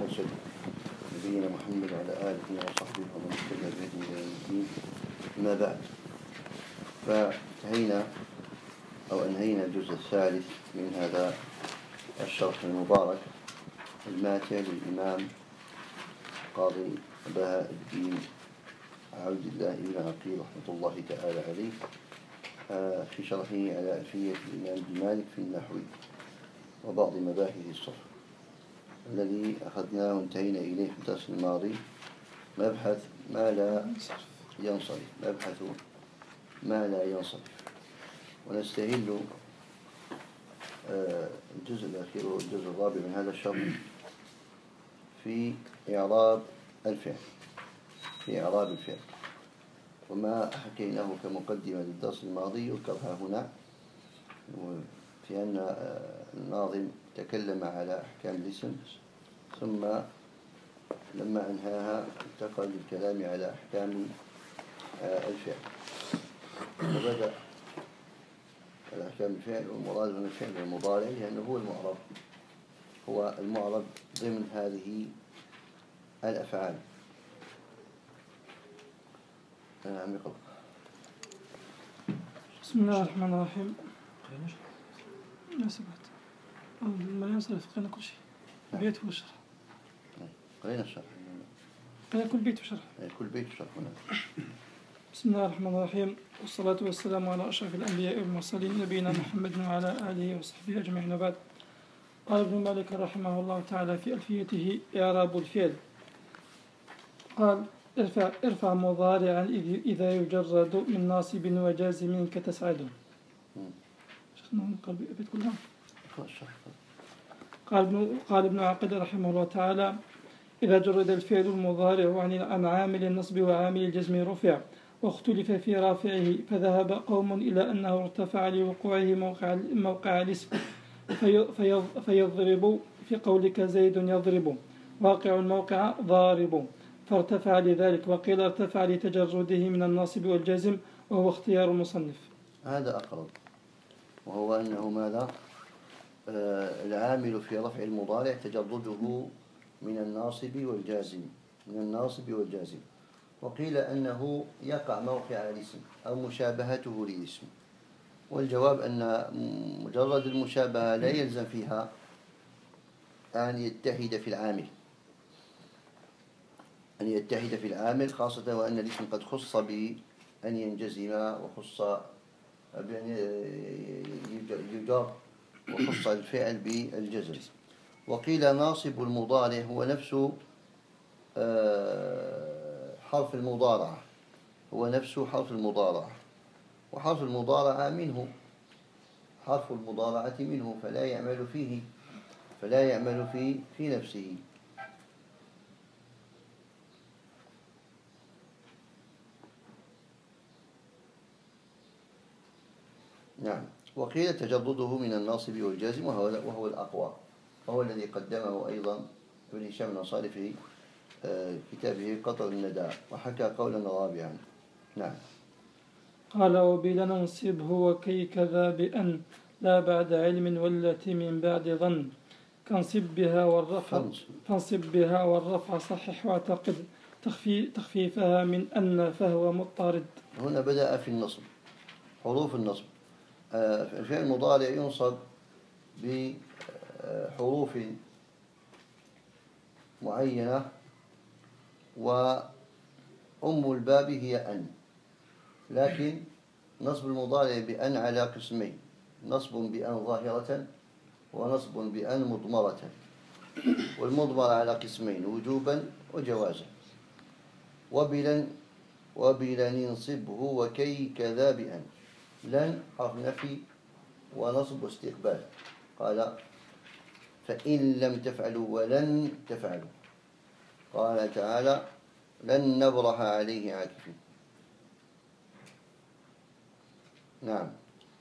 وسلم نبينا محمد وعلى آله وصحبه ومن اهتدى بهديه إلى يوم الدين. أما بعد، أنهينا الجزء الثالث من هذا الشرح المبارك الماتع للإمام قاضي بهاء الدين عبد الله بن عقيل رحمة الله تعالى عليه في شرحه على ألفية الإمام بن مالك في النحو وبعض مباحث الصرف الذي أخذناه وانتهينا إليه في الدرس الماضي. مبحث ما لا ينصرف، ونستهل الجزء الأخير والجزء الرابع من هذا الشرح في إعراب الفعل، وما حكيناه كمقدمة للدرس الماضي يذكرها هنا، في أن الناظم تكلم على أحكام الاسم، ثم لما أنهاها انتقل للكلام على أحكام الفعل، وبدأ على أحكام الفعل. والمراد من الفعل المضارع لأنه هو المعرب ضمن هذه الأفعال. بسم الله الرحمن الرحيم. ما ينصرف قلنا كل شيء، بيت وشرح. قلنا الشرح، كل بيت وشرح. كل بيت وشرح هنا. بسم الله الرحمن الرحيم، والصلاة والسلام على أشرف الأنبياء والمرسلين نبينا محمد وعلى آله وصحبه أجمعين. بعد. قال ابن مالك رحمه الله تعالى في ألفيته إعراب الفعل، قال: ارفع مضارعا إذا يجرد من ناصب وجازم كتسعد. قال ابن عقيل رحمه الله تعالى: إذا جرد الفعل المضارع عن عامل النصب وعامل الجزم رفع، واختلف في رافعه، فذهب قوم إلى أنه ارتفع لوقوعه موقع الاسم، فيضرب في قولك زيد يضرب، واقع الموقع ضارب، فارتفع لذلك. وقيل ارتفع لتجرده من الناصب والجزم، وهو اختيار المصنف. هذا أقرب، وهو أنه ماذا؟ العامل في رفع المضارع تجرده من الناصب والجازم، وقيل أنه يقع موقع الاسم أو مشابهته للاسم. والجواب أن مجرد المشابهة لا يلزم فيها أن يتحد في العامل، خاصة وأن الاسم قد خص بأن ينجزم، وخص بأن يجر، وخص الفعل بالجزم. وقيل ناصب المضارع هو نفس حرف المضارعة، وحرف المضارعة منه، حرف المضارعة منه، فلا يعمل في نفسه. نعم. وقيل تجرده من الناصب والجازم، وهو الأقوى، وهو الذي قدمه أيضا ابن هشام الأنصاري في كتابه قطر الندى، وحكى قولا رابعا. نعم. قال: وبلننصبه وكي كذا بأن لا بعد علم والتي من بعد ظن، فانصب بها والرفع صحح واعتقد تخفيفها من أن فهو مضطرد. هنا بدأ في النصب، حروف النصب. الفعل المضارع ينصب بحروف معينة، وأم الباب هي أن، لكن نصب المضارع بأن على قسمين: نصب بأن ظاهرة، ونصب بأن مضمرة. والمضمر على قسمين: وجوبا وجوازا. وبلن ينصبه وكي كذا بأن. لن حرف نفي ونصب واستقبال. قال: فإن لم تفعلوا ولن تفعلوا. قال تعالى: لن نبرح عليه عاكفين. نعم.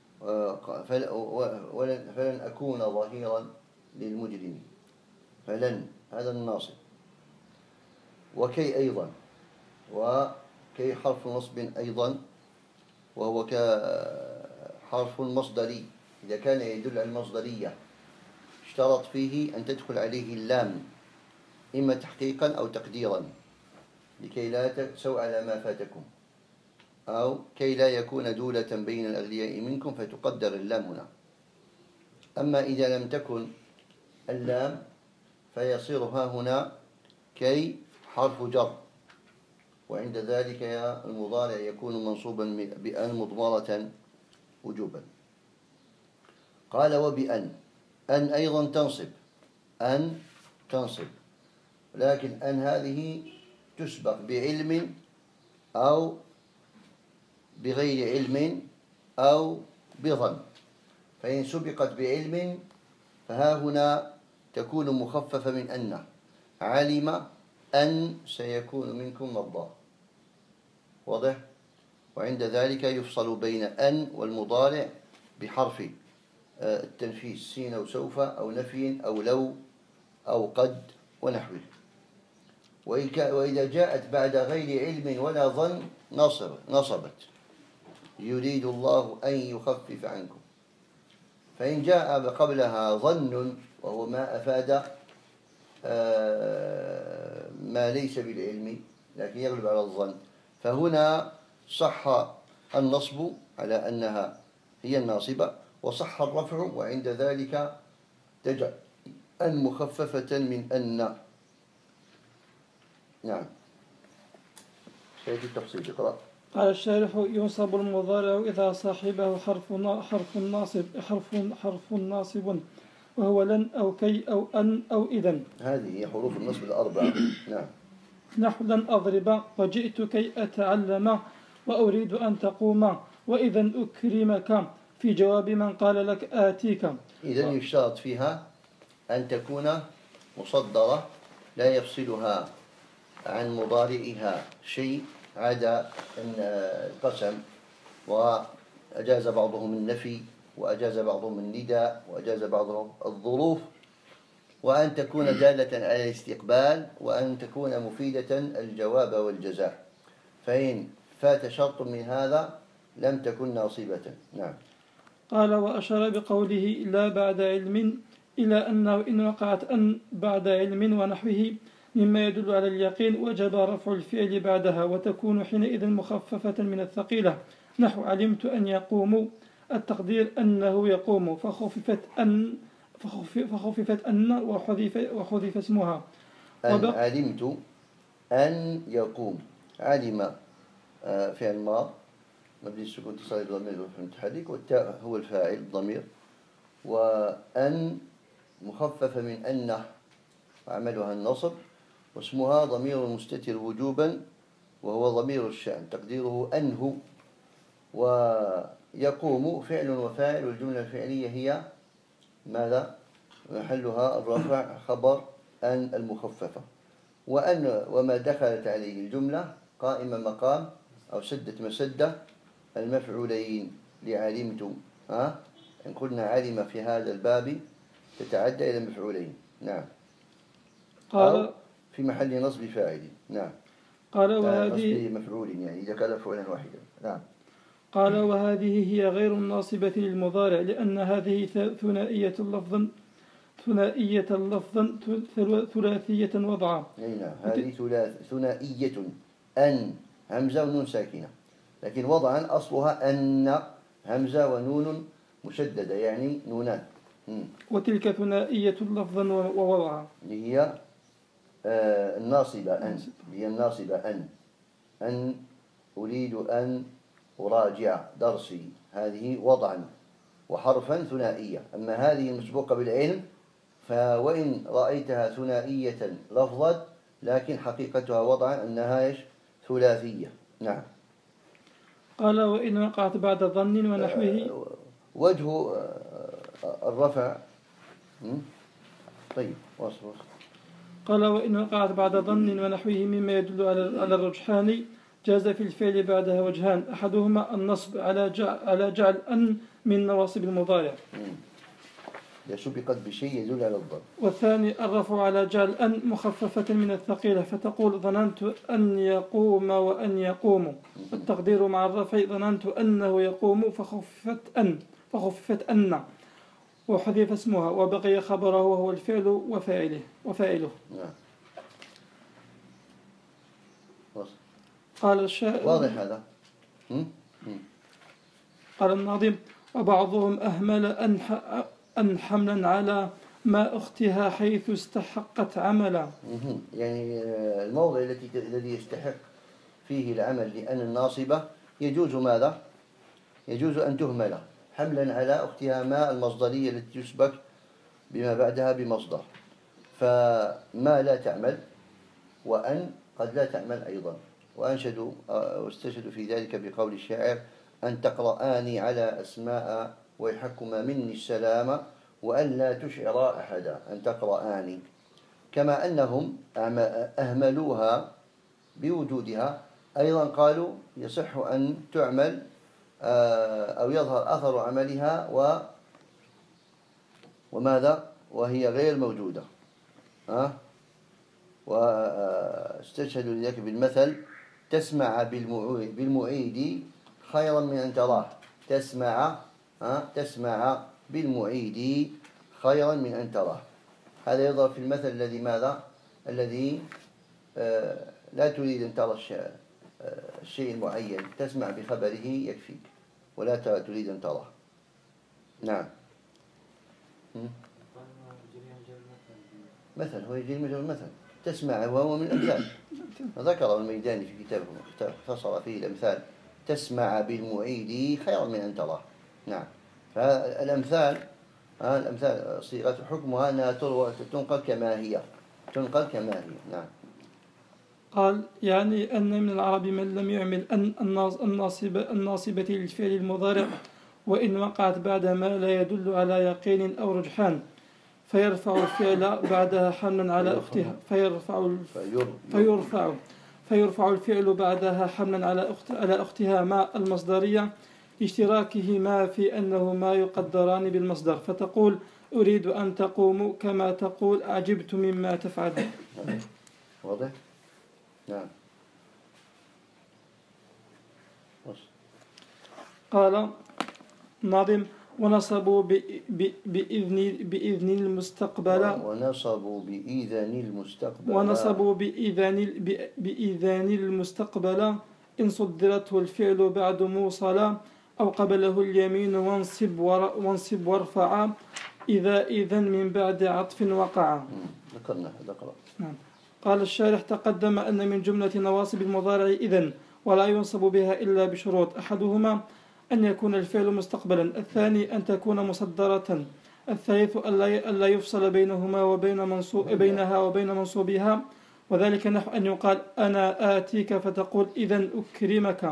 فلن أكون ظهيرا للمجرمين. فلن، هذا الناصب. وكي أيضا، وكي حرف نصب أيضا، وهو كحرف مصدري، إذا كان يدل على المصدرية اشترط فيه أن تدخل عليه اللام إما تحقيقا أو تقديرا لكي لا تأسوا على ما فاتكم، أو كي لا يكون دولة بين الأغنياء منكم فتقدر اللام هنا. أما إذا لم تكن اللام فيصير ها هنا كي حرف جر، وعند ذلك المضارع يكون منصوبا بأن مضمرة وجوبا. قال وبأن، أن أيضا تنصب، أن تنصب، لكن أن هذه تسبق بعلم أو بغير علم أو بظن. فإن سبقت بعلم فها هنا تكون مخففة من أن، علم أن سيكون منكم مرضى، واضح؟ وعند ذلك يفصل بين أن والمضارع بحرف التنفيس، سين أو سوف أو نفي أو لو أو قد ونحوه. وإذا جاءت بعد غير علم ولا ظن نصبت، يريد الله أن يخفف عنكم. فإن جاء قبلها ظن وهو ما أفاد ما ليس بالعلم لكن يغلب على الظن، فهنا صح النصب على أنها هي الناصبة، وصح الرفع، وعند ذلك تجعل أن مخففة من أن. نعم. سيأتي التفصيل. اقرأ. قال الشارح: ينصب المضارع إذا صاحبه حرف ناصب، وهو لن أو كي أو أن أو إذن. هذه هي حروف النصب الأربعة. نعم. نحو لن أضرب، وجئت كي أتعلم، وأريد أن تقوم، وإذا أكرمك، في جواب من قال لك آتيك. إذن يشترط فيها أن تكون مصدرة لا يفصلها عن مضارعها شيء عدا القسم، وأجاز بعضهم النفي، وأجاز بعضهم النداء، وأجاز بعضهم الظروف، وأن تكون دالة على الاستقبال، وأن تكون مفيدة الجواب والجزاء. فإن فات شرط من هذا لم تكن ناصبة. نعم. قال: وأشار بقوله لا بعد علم إلى أنه إن وقعت أن بعد علم ونحوه مما يدل على اليقين وجب رفع الفعل بعدها، وتكون حينئذ مخففة من الثقيلة، نحو علمت أن يقوم، التقدير أنه يقوم، فخففت أن وحذف اسمها. أن علمت أن يقوم، علم فعل ماض مبني السكون اتصال بضمير المتحرك، والتاء هو الفاعل الضمير، وأن مخففة من أن وعملها النصب، واسمها ضمير مستتر وجوبا وهو ضمير الشأن تقديره أنه، ويقوم فعل وفاعل، والجملة الفعلية هي ماذا؟ محلها الرفع، خبر أن المخففة، وأن وما دخلت عليه الجملة قائمة مقام أو سدت مسدة المفعولين لعلمت. إن قلنا علم في هذا الباب تتعدى إلى مفعولين. نعم. قال في محل نصب فاعل. نعم. قال وهذه نصب مفعول، يعني إذا كان مفعولا واحدا. نعم. قال وهذه هي غير الناصبة للمضارع، لأن هذه ثنائية اللفظ ثلاثية وضعا. نعم. هذه ثنائية، أن همزة ونون ساكنة، لكن وضعا أصلها أن همزة ونون مشددة، يعني نونان. وتلك ثنائية لفظا ووضعا، هي الناصبة أن، هي الناصبة أن أريد أن أراجع درسي، هذه وضعا وحرفا ثنائية. أما هذه المسبوقة بالعلم فوإن رأيتها ثنائية لفظا لكن حقيقتها وضعا أنها ثلاثية. نعم. قال وإن وقعت بعد ظن ونحوه وجه الرفع. طيب وصل. قال وإن وقعت بعد ظن ونحوه مما يدل على الرجحان جاز في الفعل بعدها وجهان، أحدهما النصب على جعل أن من نواصب المضارع إذا سبقت بشيء يدل على الضم، والثاني الرفع على جعل أن مخففة من الثقيلة، فتقول ظننت أن يقوم وأن يقوم، التقدير مع الرفع ظننت أنه يقوم فخففت أن وحذف اسمها، وبقي خبره وهو الفعل وفاعله. نعم. قال الشاعر واضح هذا؟ قال الناظم: وبعضهم أهمل أن حملا على ما أختها حيث استحقت عملا. يعني الموضع الذي يستحق فيه العمل لأن الناصبة يجوز ماذا؟ يجوز أن تهمل حملا على أختها ما المصدرية التي تسبك بما بعدها بمصدر، فما لا تعمل، وأن قد لا تعمل أيضا. واستشهدوا في ذلك بقول الشاعر: أن تقرآني على أسماء ويحكما مني السلام وأن لا تشعر أحدا. أن تقرآني، كما أنهم أهملوها بوجودها، أيضا قالوا يصح أن تعمل أو يظهر أثر عملها وماذا وهي غير موجودة. واستشهدوا لذلك بالمثل: تسمع بالمعيد خيرا من أن تراه. تسمع بالمعيد خيرا من أن تراه. هذا يظهر في المثل الذي ماذا؟ الذي لا تريد أن ترى الشيء المعين، تسمع بخبره يكفيك ولا تريد أن تراه. نعم. مثل هو يجري مجرى المثل، تسمع وهو من الأمثال. ذكر الميداني في كتابه اختصر فيه الأمثال: تسمع بالمعيد خيرا من أن تراه. نعم. فالأمثال صيغة حكمها أنها تنقل كما هي. نعم. قال: يعني أن من العرب من لم يعمل الناصبة للفعل المضارع وإن وقعت بعد ما لا يدل على يقين أو رجحان، فيرفع الفعل بعدها حملا على أختها فيرفع الفعل بعدها حملا على أختها مع المصدرية لاشتراكهما في أنهما يقدران بالمصدر، فتقول: أريد أن تقوموا كما تقول أعجبت مما تفعل. واضح؟ نعم. قال ناظم: ونصبوا بإذن المستقبل إن صدرته الفعل بعد موصلا، أو قبله اليمين وانصب وارفع إذا من بعد عطف وقع. ذكرنا هذا. نعم. قال الشارح: تقدم أن من جملة نواصب المضارع إذن ولا ينصب بها إلا بشروط: أحدهما أن يكون الفعل مستقبلا، الثاني أن تكون مصدرة، الثالث ألا يفصل بينها وبين منصوبها، وذلك نحو أن يقال: أنا آتيك فتقول إذن أكرمك.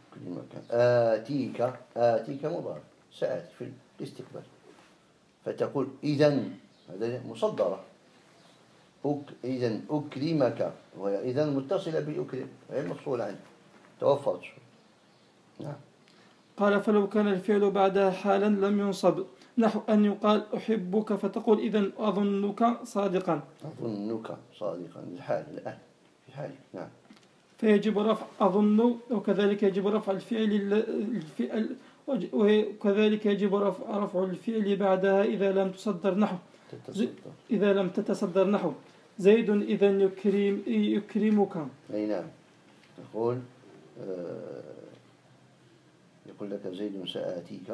آتيك مضارع سآتي في الاستقبال، فتقول إذن، هذا مصدرة. إذن أكرمك، وهي إذن متصلة بأكرم غير مفصولة عنه، توفرت. نعم. قال: فلو كان الفعل بعدها حالا لم ينصب، نحو أن يقال أحبك فتقول إذن أظنك صادقا. الحال الآن في حالك. نعم. فيجب رفع أظن، وكذلك يجب رفع الفعل وكذلك يجب رفع الفعل بعدها إذا لم تتصدر نحو زيد إذن يكرمك. أي نعم. يقول لك زيد سآتيك،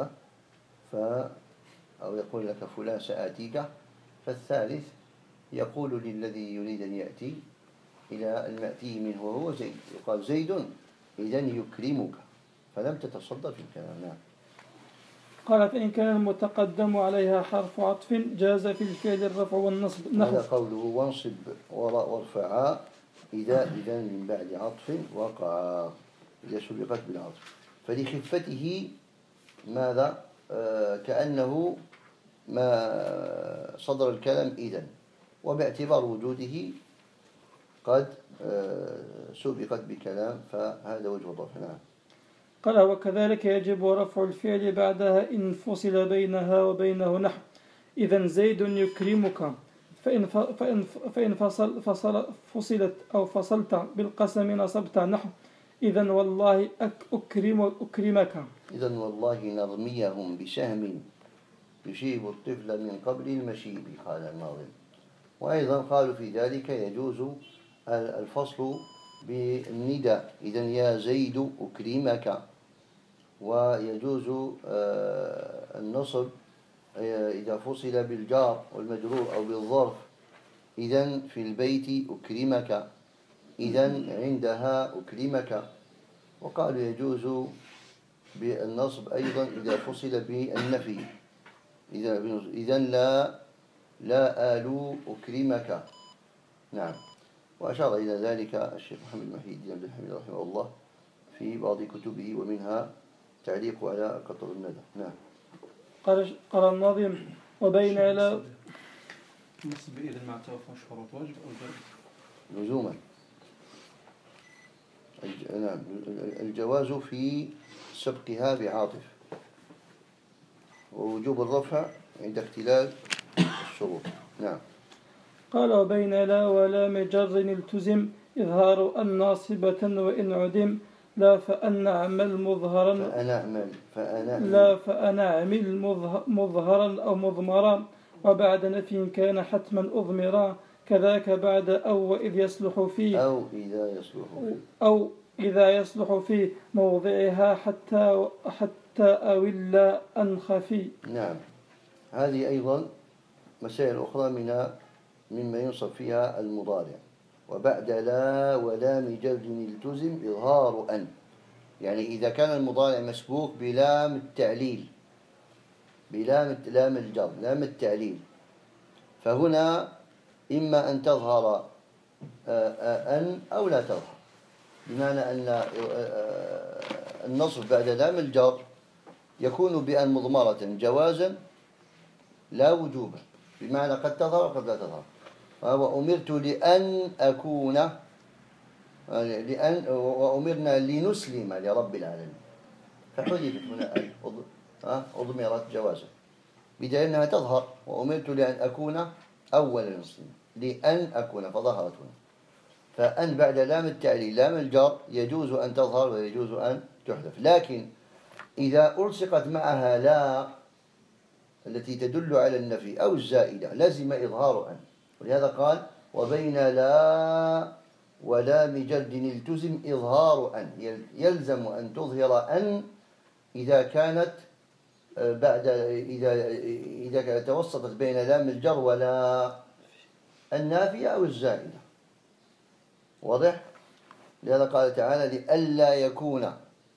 أو يقول لك فلان سآتيك، فالثالث يقول للذي يريد أن يأتي إلى المأتي منه وهو زيد، يقال زيد إذن يكرمك، فلم تتصدر في الكلام. نعم. قال: فإن كان المتقدم عليها حرف عطف جاز في الفعل الرفع والنصب. هذا قوله: وانصب وارفع إذا من بعد عطف وقع، إذا سبقت بالعطف، فلخفته ماذا؟ كأنه ما صدر الكلام إذن، وباعتبار وجوده قد سبقت بكلام، فهذا وجه الرفع. نعم. قال: وكذلك يجب رفع الفعل بعدها إن فصل بينها وبينه نحو إذن زيد يكرمك، فإن فصلت أو فصلت بالقسم نصبت نحو إذن والله أكرمك. إذن والله نرميهم بسهم يشيب الطفل من قبل المشيب، قال الناظم. وأيضا قالوا في ذلك يجوز الفصل بالنداء، إذن يا زيد أكرمك. ويجوز النصب إذا فصل بالجار والمجرور أو بالظرف، إذن في البيت أكرمك، إذن عندها أكرمك. وقالوا يجوز بالنصب أيضا إذا فصل بالنفي، إذن لا آلو أكرمك. نعم. وأشار إلى ذلك الشيخ محمد محي الدين عبد الحميد رحمه الله في بعض كتبه، ومنها تعليق على قطر الندى. نعم. قال الناظم: وبين لا نصب إذن مع توفى شروط واجب أو جائز؟ لزوما. نعم، الجواز في سبقها بعاطف، ووجوب الرفع عند اختلال الشروط. نعم. قال: وبين لا ولام جر التزم إظهار أن ناصبة وإن عدم لا فأنعمل مظهرا فأنعمل مظهرا أو مضمرا وبعد نفي كان حتما أضمرا كذاك بعد أو وإذ يصلح فيه أو إذا يصلح في موضعها حتى أو إلا أنخفي. نعم. هذه أيضا مسائل أخرى مما ينصب فيها المضارع. وبعد لا ولام جر التزم إظهار أن، يعني إذا كان المضارع مسبوق بلام التعليل، لام الجر، لام التعليل، فهنا إما أن تظهر أن أو لا تظهر، بمعنى أن النصب بعد لام الجر يكون بأن مضمرة جوازا لا وجوبا، بمعنى قد تظهر وقد لا تظهر. وأمرت لأن أكون، وأمرنا لنسلم لرب العالمين، فحذفت هنا أن أضمرت جوازا بدليل أنها تظهر. وأمرت لأن أكون أول المسلمين، لأن أكون، فظهرت هنا. فأن بعد لام التعليل لام الجر يجوز أن تظهر ويجوز أن تحذف، لكن إذا ألصقت معها لا التي تدل على النفي أو الزائدة لازم إظهار أن، ولهذا قال: وبين لا ولام جر التزم إظهار أن، يلزم أن تظهر أن إذا كانت إذا توسطت بين لام الجر ولا النافية أو الزائدة. واضح؟ لهذا قال تعالى: لئلا يكون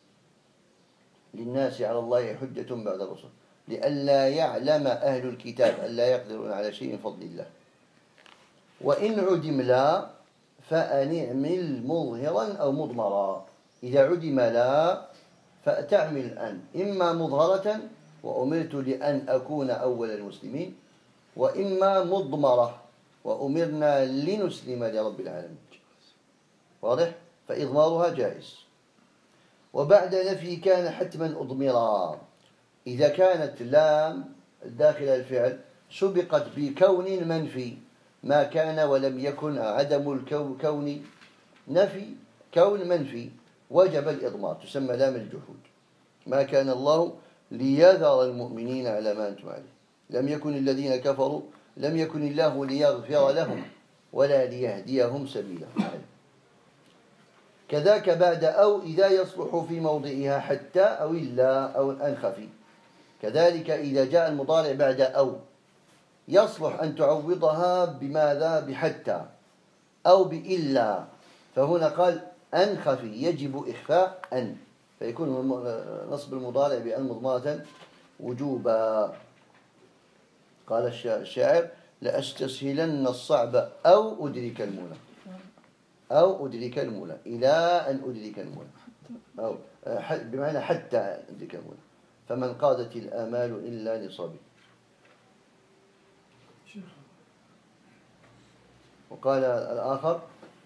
للناس على الله حجة بعد الرسل، لئلا يعلم أهل الكتاب ألا يقدرون على شيء من فضل الله. وإن عدم لا فأنعمل مظهرا أو مضمرا، إذا عدم لا فأتعمل أن، إما مظهرة وأمرت لأن أكون أول المسلمين، وإما مضمرة وأمرنا لنسلم لرب العالمين. واضح؟ فإضمارها جائز. وبعد نفي كان حتما أضمرا، إذا كانت لام داخل الفعل سبقت بكون منفي، ما كان ولم يكن، عدم الكون نفي، كون منفي، وجب الإضمار، تسمى لام الجحود. ما كان الله ليذر المؤمنين على ما أنتم عليه، لم يكن الذين كفروا، لم يكن الله ليغفر لهم ولا ليهديهم سبيلا. كذاك بعد أو إذا يصلح في موضعها حتى أو إلا أو أنخفي. كذلك إذا جاء المضارع بعد أو يصلح أن تعوضها بماذا؟ بحتى أو بإلا، فهنا قال أنخفي، يجب إخفاء أن، فيكون نصب المضارع بأن مضمرة وجوبا. قال الشاعر: لأستسهلن الصعب أو أدرك المنى، أو أدرك المنى، إلى أن أدرك المنى، أو بمعنى حتى أدرك المنى، فمن قادت الآمال إلا لصبي. وقال الآخر: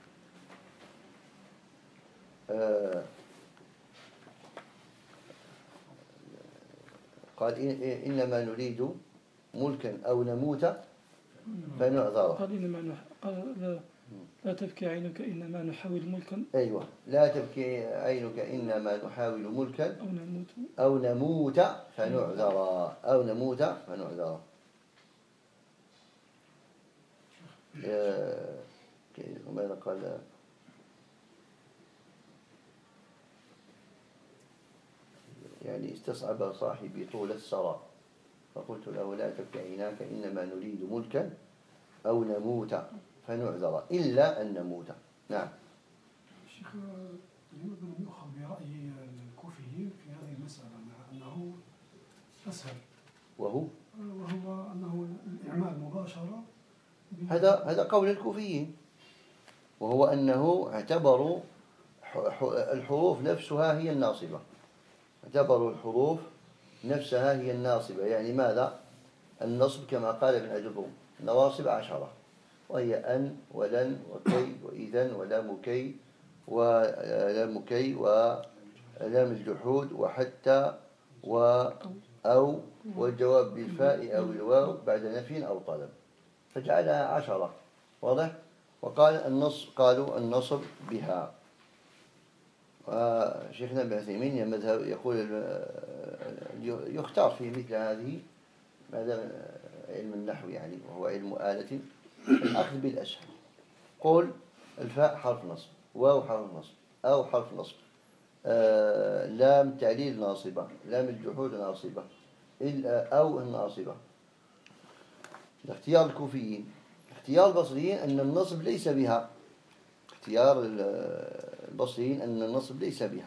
قال إنما نريد ملكا أو نموت فنعذر. قال لا تبكي عينك إنما نحاول ملكا. أيوة، لا تبكي عينك إنما نحاول ملكا أو نموت فنعذر، أو نموت فنعذر. ماذا قال؟ يعني استصعب صاحبي طول السرى فقلت له لا تبكي عيناك إنما نريد ملكا أو نموت فنعذر إلا أن نموت. نعم. الشيخ يمكن أن يؤخذ برأي الكوفيين في هذه المسألة مع أنه أسهل وهو أنه الإعمال مباشرة. هذا قول الكوفيين، وهو أنه اعتبروا الحروف نفسها هي الناصبة، اعتبروا الحروف نفسها هي الناصبة. يعني ماذا؟ النصب كما قال ابن أجروم نواصب 10، وهي أن ولن وكي وإذن ولام كي ولام كي ولام الجحود وحتى أو والجواب بالفاء أو الواو بعد نفي أو طلب، فجعلها 10. واضح؟ وقال قالوا النصب بها. وشيخنا ابن عثيمين مذهب يقول يختار في مثل هذه هذا علم النحو يعني، وهو علم آلة، الأخذ بالأسهل. قول الفاء حرف نصب، واو حرف نصب، أو حرف نصب، لام تعليل ناصبة، لام الجحود ناصبة، أو الناصبة. اختيار الكوفيين. اختيار البصريين أن النصب ليس بها. اختيار البصريين أن النصب ليس بها.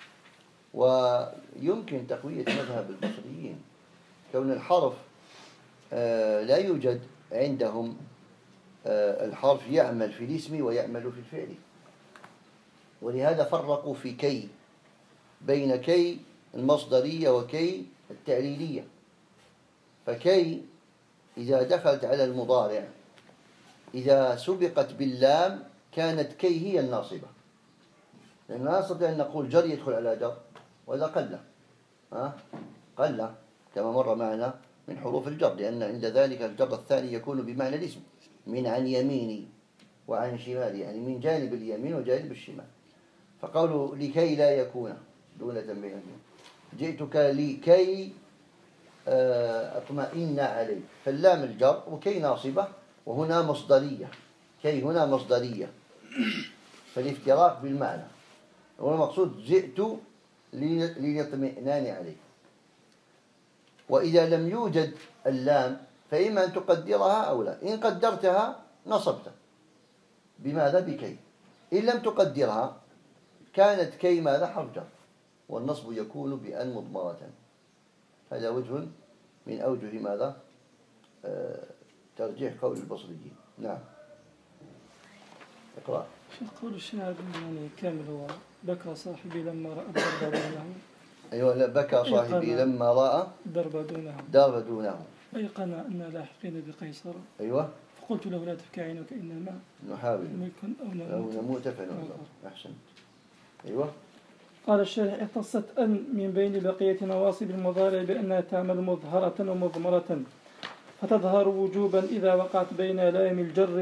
ويمكن تقوية مذهب البصريين كون الحرف لا يوجد عندهم الحرف يعمل في الاسم ويعمل في الفعل، ولهذا فرقوا في كي بين كي المصدرية وكي التعليلية. فكي إذا دخلت على المضارع إذا سبقت باللام كانت كي هي الناصبة، لأن لا نستطيع أن نقول جر يدخل على جر، وإذا قل كما مر معنا من حروف الجر، لأن عند ذلك الجر الثاني يكون بمعنى الاسم، من عن يميني وعن شمالي، يعني من جانب اليمين وجانب الشمال. فقالوا لكي لا يكون دولة بينهم، جئتك لكي أطمئن عليك، فاللام الجر وكي ناصبة، وهنا مصدرية، كي هنا مصدرية، فالافتراق بالمعنى. والمقصود جئت للاطمئنان عليك. وإذا لم يوجد اللام فإما أن تقدرها أو لا، إن قدرتها نصبت بماذا؟ بكي. إن لم تقدرها كانت كي ماذا؟ حرف جر، والنصب يكون بأن مضمرة. هذا وجه من أوجه ماذا؟ ترجيح قول البصريين. نعم. اقرأ. قول الشاعر يعني كامل هو بكى صاحبي لما رأى الضرب دونه. أيوة، لا بكى صاحبي لما رأى الضرب دونه أيقن أن لاحقين بقيصر. أيوة. فقلت له لا تبكي عينك إنما نحاول ملك أو نموت فنعذر. أحسنت. أيوة. قال الشارح اختصت أن من بين بقية نواصب المضارع بأنها تعمل مظهرة ومضمرة، فتظهر وجوبا إذا وقعت بين لام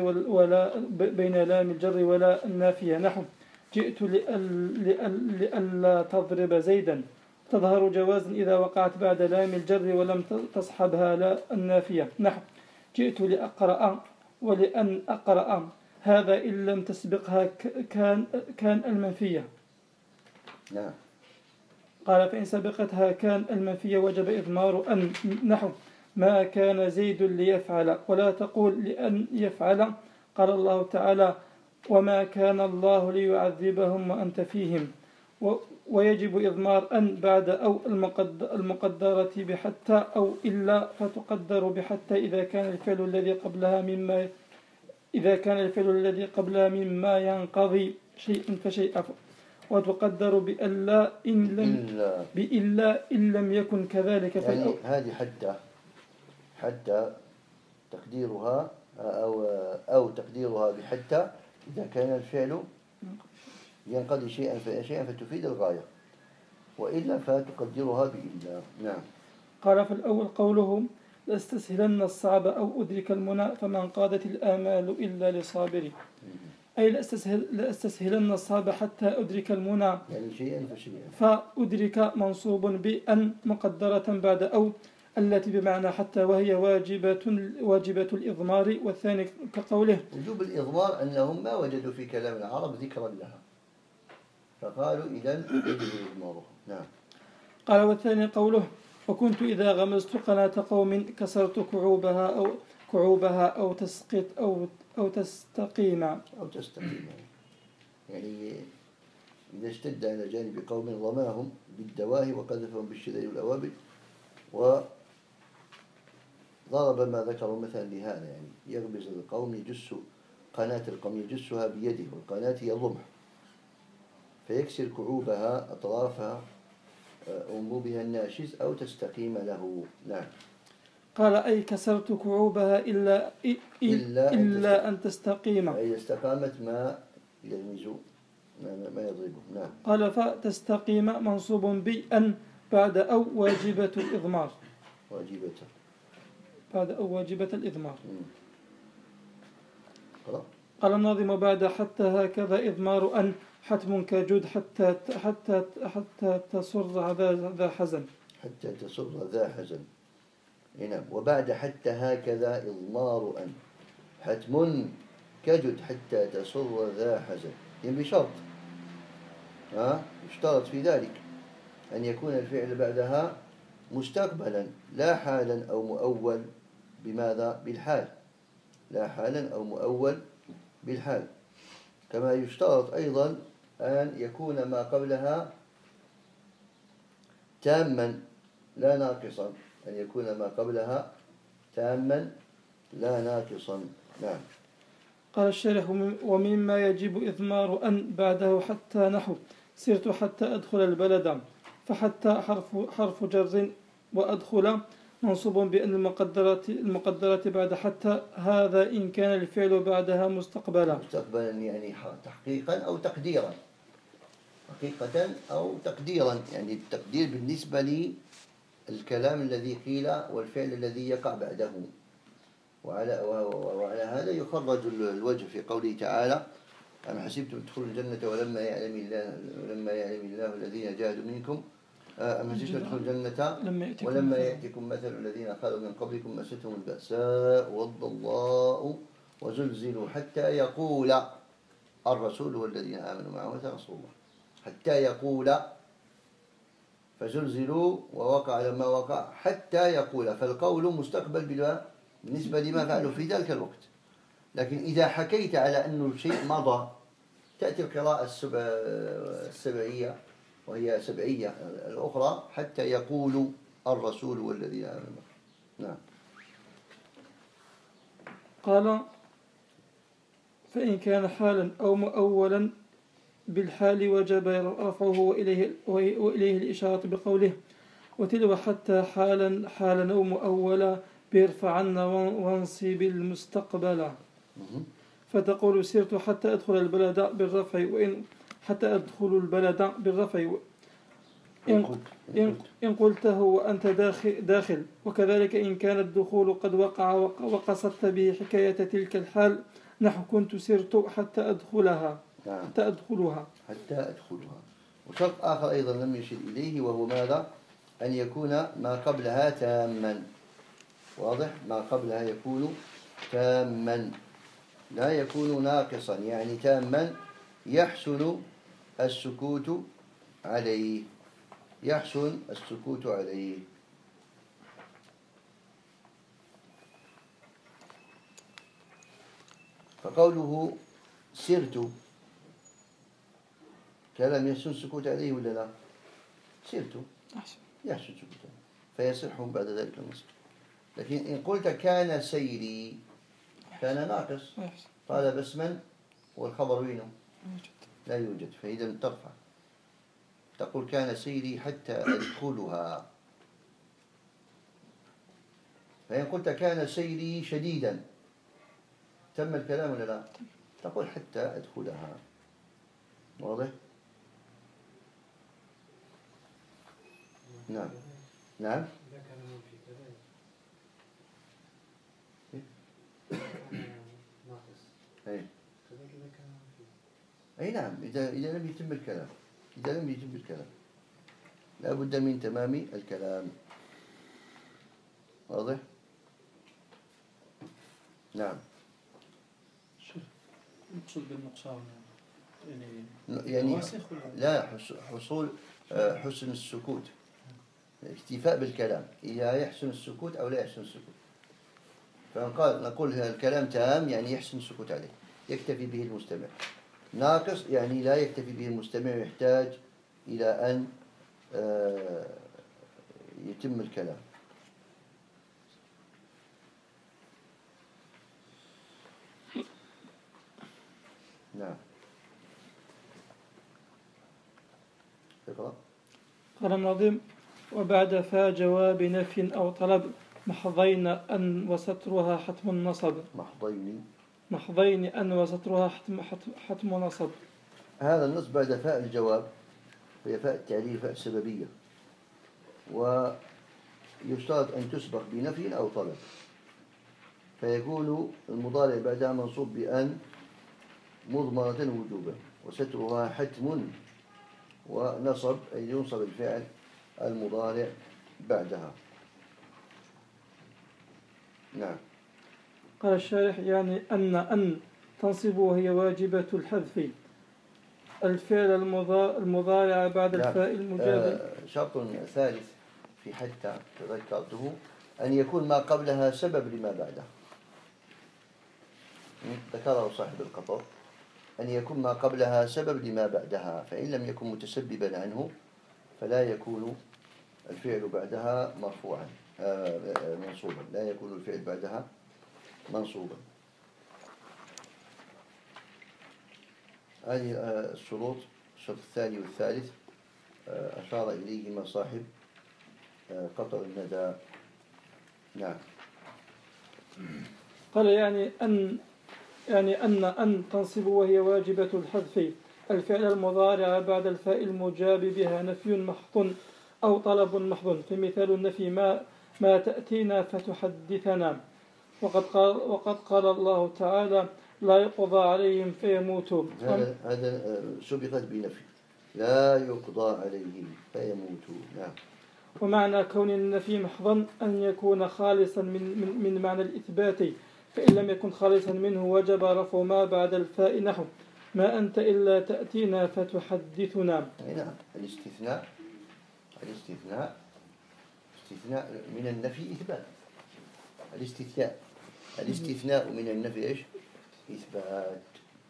الجر ولا النافية، نحو جئت لألا تضرب زيدا. تظهر جوازا إذا وقعت بعد لام الجر ولم تصحبها لا النافية، نحو جئت لأقرأ ولأن أقرأ، هذا إن لم تسبقها كان المنفية. نعم. قال فإن سبقتها كان المنفية وجب إضمار أن، نحو ما كان زيد ليفعل، ولا تقول لأن يفعل. قال الله تعالى وما كان الله ليعذبهم وأنت فيهم. ويجب إضمار أن بعد أو المقدرة بحتى أو إلا، فتقدر بحتى إذا كان الفعل الذي قبلها مما ينقضي شيئا فشيئا، وتقدر بإلا إن لم يكن كذلك. يعني هذه حتى تقديرها أو تقديرها بحتى إذا كان الفعل ينقضي شيئا فتفيد الغاية، وإلا فتقدرها بإلا. نعم. قال في الأول قوله لاستسهلن الصعب أو أدرك المنى فمن قادت الآمال إلا لصابري، أي لاستسهلن الصعب حتى أدرك المنى، يعني شيئا فشيئا. فأدرك منصوب بأن مقدرة بعد أو التي بمعنى حتى، وهي واجبة الإضمار. والثاني كقوله وجوب الإضمار أنهم ما وجدوا في كلام العرب ذكرا لها، فقالوا إذن يجب إضمارها. نعم. قال والثاني قوله وكنت إذا غمزت قناة قوم كسرت كعوبها أو تسقط أو تستقيم يعني إذا اشتد على جانب قوم رماهم بالدواهي وقذفهم بالشذر والأوابل، وضرب ما ذكروا مثلا لهذا، يعني يغمز القوم يجس قناة القوم يجسها بيده، والقناة هي الرمح، فيكسر كعوبها أطرافها أنبوبها الناشز أو تستقيم له. نعم. قال أي كسرت كعوبها إلا أن تستقيم، إذا استقامت ما يغمز ما يضربه. نعم. قال فتستقيم منصوب بأن بعد أو واجبة الإضمار، بعد أو واجبة الإضمار. قال الناظم بعد حتى هكذا إضمار أن حتم كجود حتى تصر ذا حزن، حتى تصر ذا حزن. نعم. وبعد حتى هكذا إضمار أن حتم كجد حتى تصر ذا حزن، يعني بشرط يشترط في ذلك أن يكون الفعل بعدها مستقبلا لا حالا أو مؤول. بماذا؟ بالحال، لا حالا أو مؤول بالحال. كما يشترط أيضا أن يكون ما قبلها تاما لا ناقصا، أن يكون ما قبلها تاما لا ناقصا. نعم. قال الشارح ومما يجب إضمار أن بعده حتى نحو سرت حتى أدخل البلد، فحتى حرف جر وأدخل منصوب بأن المقدرات بعد حتى، هذا إن كان الفعل بعدها مستقبلا يعني تحقيقا أو تقديرا، حقيقة أو تقديرا، يعني التقدير بالنسبة للكلام الذي قيل والفعل الذي يقع بعده. وعلى هذا يخرج الوجه في قوله تعالى أم حسبتم تدخلوا الجنة ولما يعلم الله الذين جاهدوا منكم، أم حسبتم تدخلوا الجنة ولما يأتكم مثل الذين خلوا من قبلكم مستهم البأساء والضراء وزلزلوا حتى يقول الرسول والذين آمنوا معه متى نصر الله، حتى يقول، فزلزلوا ووقع لما وقع حتى يقول، فالقول مستقبل بالنسبة لما فعلوا في ذلك الوقت. لكن إذا حكيت على أنه شيء مضى تأتي القراءة السبعية، وهي سبعية الأخرى حتى يقول الرسول والذين آمنوا. نعم. قال فإن كان حالا أو مؤولا بالحال وجب رفعه وإليه الإشارة بقوله وتلو حتى حالا أو مؤولا بيرفعن وانصب المستقبل، فتقول سرت حتى أدخل البلد بالرفع، وإن حتى أدخل البلد بالرفع إن قلته وأنت داخل، وكذلك إن كان الدخول قد وقع وقصدت به حكاية تلك الحال نحو كنت سرت حتى أدخلها. حتى أدخلها. وشرط آخر أيضا لم يشر إليه، وهو ماذا؟ أن يكون ما قبلها تاما. واضح؟ ما قبلها يكون تاما لا يكون ناقصا، يعني تاما يحسن السكوت عليه، يحسن السكوت عليه. فقوله سرت كلام يحسن السكوت عليه ولا لا؟ سرت يحسن السكوت عليه فيصح بعد ذلك النصب. لكن إن قلت كان سيري كان ناقص، قال بسما والخبر وينه؟ لا يوجد، فإذا ترفع تقول كان سيري حتى أدخلها. فإن قلت كان سيري شديدا تم الكلام ولا لا؟ تقول حتى أدخلها. واضح؟ نعم. نعم. أي نعم. إذا لم يتم الكلام لا بد من تمام الكلام. واضح؟ نعم. نقصد بالنقصان يعني لا حصول حسن السكوت، الاكتفاء بالكلام إذا يحسن السكوت أو لا يحسن السكوت. فنقال نقول الكلام تام يعني يحسن السكوت عليه، يكتفي به المستمع. ناقص يعني لا يكتفي به المستمع، يحتاج إلى أن يتم الكلام. نعم. اقرأ. قال الناظم: وبعد فا جواب نفي أو طلب محضين أن وسترها حتم النصب. محضين أن وسترها حتم نصب. هذا النص بعد فاء الجواب، هي فاء التعليل، فاء السببية، ويشترط أن تسبق بنفي أو طلب، فيكون المضارع بعدها منصوب بأن مضمرة وجوبا، وسترها حتم، ونصب أي ينصب الفعل المضارع بعدها. نعم. قال الشارح: يعني أن تنصب وهي واجبة الحذف الفعل المضارع بعد الفاء المجاب. شرط ثالث في حتى تذكرته أن يكون ما قبلها سبب لما بعدها. ذكره صاحب القطر، أن يكون ما قبلها سبب لما بعدها، فإن لم يكن متسببا عنه فلا يكون الفعل بعدها مرفوعا منصوبا، لا يكون الفعل بعدها منصوبا. هذه الشروط، الشرط الثاني والثالث أشار إليهما صاحب قطر الندى. نعم. قال يعني أن تنصب وهي واجبة الحذف الفعل المضارع بعد الفاء المجاب بها نفي محض أو طلب محض. فمثال النفي ما تأتينا فتحدثنا. وقد قال الله تعالى: لا يقضى عليهم فيموتوا. هذا سبقت بنفي لا يقضى عليهم فيموتوا. نعم. ومعنى كون النفي محضا أن يكون خالصا من معنى الإثبات، فإن لم يكن خالصا منه وجب رفع ما بعد الفاء، نحو ما أنت إلا تأتينا فتحدثنا. نعم. الاستثناء من النفي إثبات. الاستثناء من النفي إيش؟ إثبات.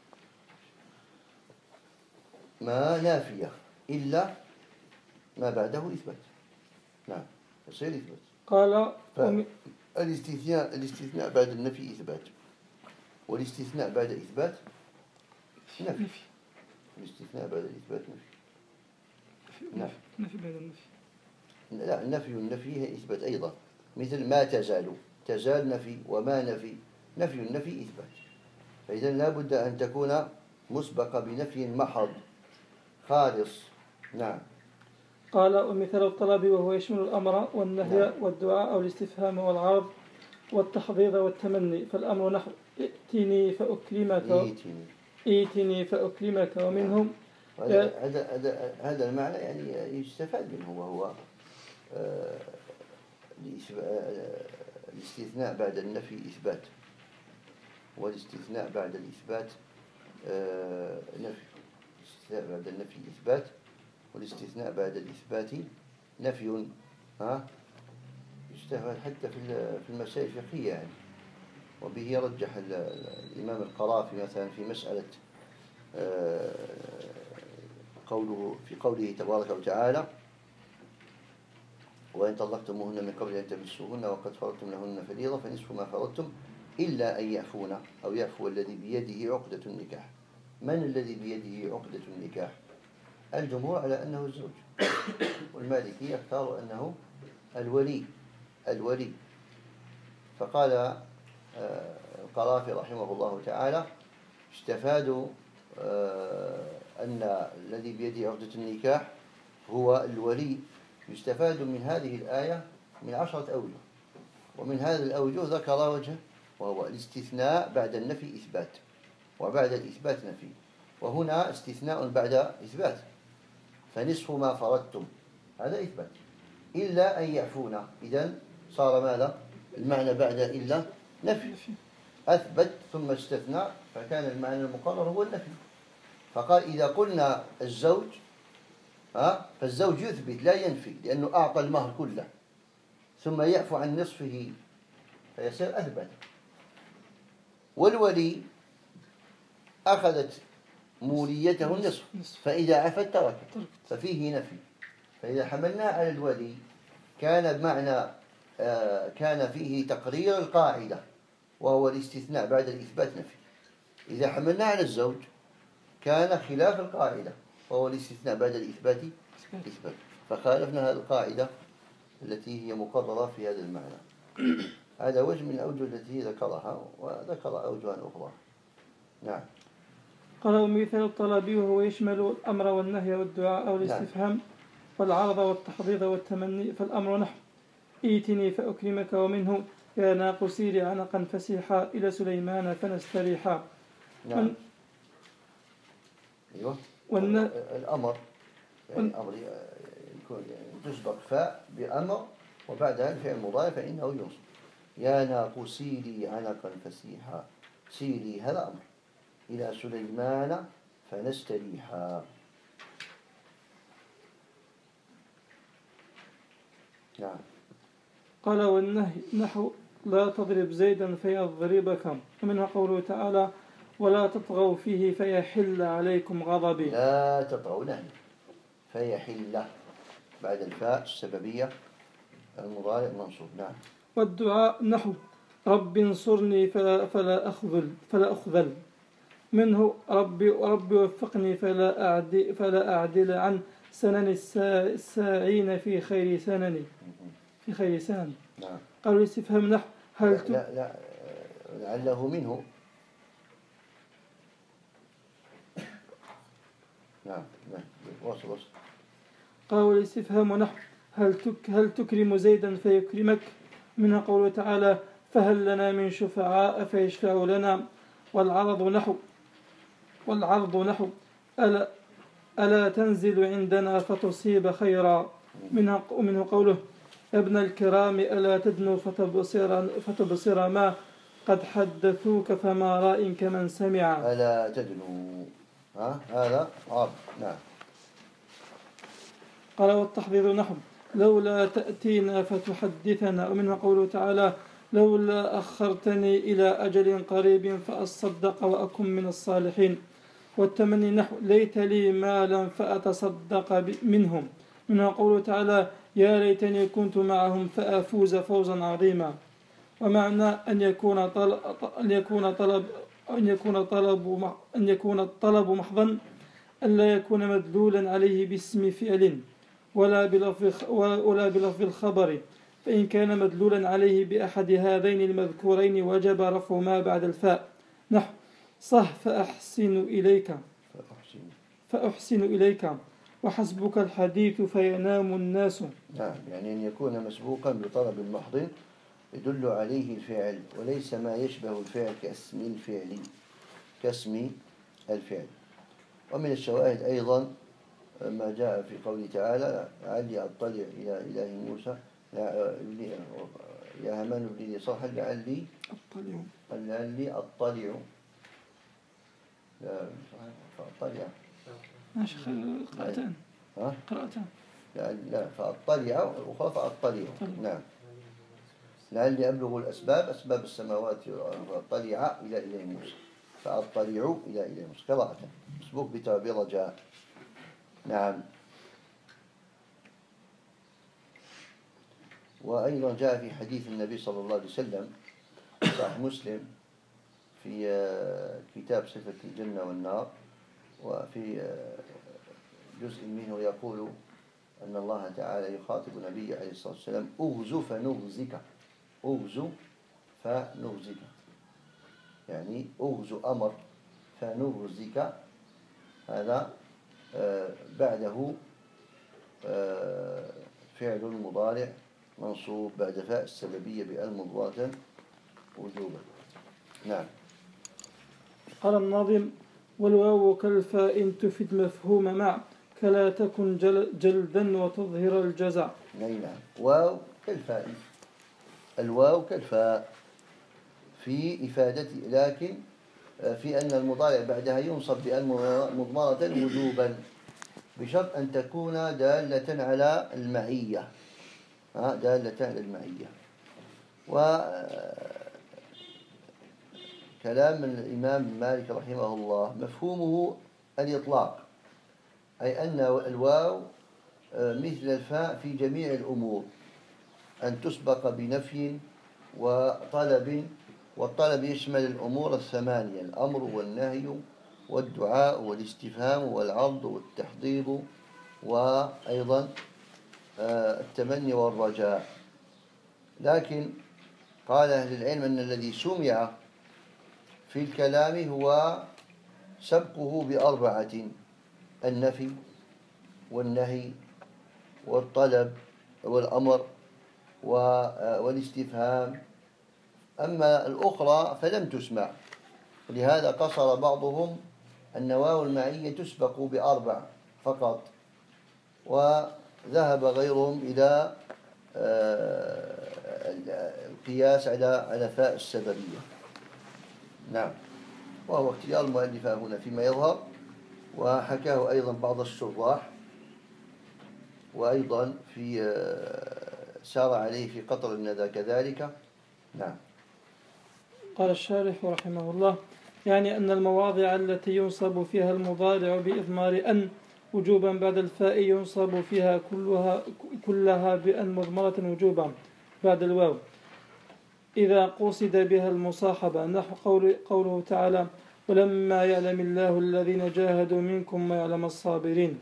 ما نافية إلا ما بعده إثبات. نعم، يصير إثبات. قال الاستثناء بعد النفي إثبات، والاستثناء بعد إثبات نفي. الاستثناء بعد الإثبات نفي. نفي بعد النفي. لا، النفي هي إثبات أيضا، مثل ما تزال نفي، وما نفي النفي إثبات. فإذا لا بد أن تكون مسبقة بنفي محض خالص. نعم. قال: ومثال الطلب وهو يشمل الأمر والنهي. نعم. والدعاء أو الاستفهام والعرض والتحضيض والتمني. فالأمر نحو ائتني فأكرمك ومنهم. هذا المعنى يعني يستفاد منه، وهو الاستثناء بعد النفي إثبات، والاستثناء بعد الإثبات نفي. الاستثناء بعد النفي إثبات، والاستثناء بعد الإثبات نفي. يستفاد حتى في المسائل الفقهية يعني. وبه يرجح الإمام القرافي مثلا في مسألة قوله تبارك وتعالى: وإن طلقتموهن من قبل أن تمسوهن وقد فرضتم لهن فريضة فنصف ما فرضتم إلا أن يعفون أو يعفو الذي بيده عقدة النكاح. من الذي بيده عقدة النكاح؟ الجمهور على أنه الزوج، والمالكي اختاروا أنه الولي. فقال القرافي رحمه الله تعالى: استفادوا أن الذي بيده عقدة النكاح هو الولي. يستفاد من هذه الآية من 10 أوجه، ومن هذه الأوجه ذكر وجه، وهو الاستثناء بعد النفي إثبات، وبعد الإثبات نفي. وهنا استثناء بعد إثبات، فنصف ما فرضتم هذا إثبات، إلا أن يعفونا. إذن صار ماذا؟ المعنى بعد إلا نفي. أثبت ثم استثنى، فكان المعنى المقرر هو النفي. فقال: إذا قلنا الزوج فالزوج يثبت لا ينفي، لأنه أعطى المهر كله ثم يعفو عن نصفه فيصير أثبت. والولي أخذت موليته النصف، فإذا عفت تركت، ففيه نفي. فإذا حملنا على الولي كان بمعنى كان فيه تقرير القاعدة وهو الاستثناء بعد الإثبات نفي. إذا حملنا على الزوج كان خلاف القاعدة وهو الاستثناء بعد الإثبات إثبات، فخالفنا هذه القاعدة التي هي مقررة في هذا المعنى. هذا وجه من الأوجه التي ذكرها، وذكر أوجها أخرى. نعم. قال مثال الطلب وهو يشمل الأمر والنهي والدعاء والاستفهام والعرض والتحضيض والتمني. فالأمر نحو ائتني فأكرمك، ومنه يا ناق سيري عنقا فسيحا إلى سليمان فنستريحا. نعم. أيوه. الأمر يعني أمر يكون تسبق فاء بأمر وبعدها الفعل المضارع فإنه ينصب. يا ناق سيري عنقا فسيحا، سيري هذا أمر، إلى سليمان فنستريحا. نعم. قال والنهي نحو لا تضرب زيدا فيضربك، ومنها قوله تعالى ولا تطغوا فيه فيحل عليكم غضبي. لا تطغوا نهي فيحل بعد الفاء السببية المضارع منصوب. نعم. والدعاء نحو رب انصرني فلا أخذل، منه ربي وفقني فلا أعدل عن سنن الساعين في خير سنن. نعم. قالوا الاستفهام نحو هل لا لعله منه. نعم. وصل. قالوا الاستفهام نحو هل تكرم زيدا فيكرمك، منها قوله تعالى فهل لنا من شفعاء فيشفعوا لنا. والعرض نحو ألا تنزل عندنا فتصيب خيرا، منه قوله يا ابن الكرام ألا تدنو فتبصر ما قد حدثوك فما راء كمن سمع. ألا تدنو هذا عرض. نعم. قال والتحضيض نحو لولا تأتينا فتحدثنا، ومنها قوله تعالى لولا أخرتني إلى أجل قريب فأصدق وأكن من الصالحين. والتمني نحو ليت لي مالا فأتصدق منهم، منها قوله تعالى يا ليتني كنت معهم فأفوز فوزا عظيما. ومعنى أن يكون الطلب محضا، أن لا يكون مدلولا عليه باسم فعل ولا بلفظ الخبر، فإن كان مدلولا عليه بأحد هذين المذكورين وجب رفع ما بعد الفاء، نحو صح فأحسن إليك وحسبك الحديث فينام الناس. نعم، يعني أن يكون مسبوقا بطلب محض يدل عليه الفعل وليس ما يشبه الفعل كاسم الفعل. ومن الشواهد أيضا ما جاء في قوله تعالى لعلي أطلع إلى إله موسى يا هامان ابن لي صرحا لعلي أطلع فأطلع قرأتان لا فأطلع وخاف أطلع. نعم. لعلي أبلغ أسباب السماوات فأطلع إلى إله موسى فأطلع إلى إله موسى قراءة مسبوق بتواب رجاء. نعم. وأيضا جاء في حديث النبي صلى الله عليه وسلم صحيح مسلم في كتاب صفة الجنة والنار، وفي جزء منه يقول أن الله تعالى يخاطب النبي عليه الصلاة والسلام أغزو فنغزك، يعني أغزو أمر فنغزك، هذا بعده فعل مضارع منصوب بعد فاء السببية بالمضارع وجوبا. نعم. قال الناظم والواو كالفاء تفيد مفهوم مع كلا تكن جلدا وتظهر الجزع. نعم. واو كالفاء، الواو كالفاء في إفادة، لكن في أن المضارع بعدها ينصب بأن مضمرة وجوبا، بشرط أن تكون دالة على المعية، دالة على المعية. وكلام الإمام مالك رحمه الله مفهومه الإطلاق، أي أن الواو مثل الفاء في جميع الأمور، أن تسبق بنفي وطلب، والطلب يشمل الأمور الثمانية: الأمر والنهي والدعاء والاستفهام والعرض والتحضير، وأيضا التمني والرجاء. لكن قال أهل العلم أن الذي سمع في الكلام هو سبقه بأربعة: النفي والنهي والطلب والأمر والاستفهام. أما الأخرى فلم تسمع، لهذا قصر بعضهم أن واو المعية تسبق بأربع فقط، وذهب غيرهم إلى القياس على فاء السببية. نعم، وهو اختيار المؤلف هنا فيما يظهر، وحكاه أيضا بعض الشراح، وأيضا في سار عليه في قطر الندى كذلك. نعم. قال الشارح رحمه الله: يعني أن المواضع التي ينصب فيها المضارع بإضمار أن وجوبا بعد الفاء ينصب فيها كلها بأن مضمرة وجوبا بعد الواو إذا قصد بها المصاحبة، نحو قوله تعالى: ولما يعلم الله الذين جاهدوا منكم ويعلم الصابرين.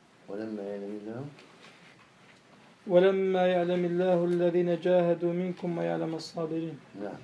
ولما يعلم الله الذين جاهدوا منكم ويعلم الصابرين. نعم.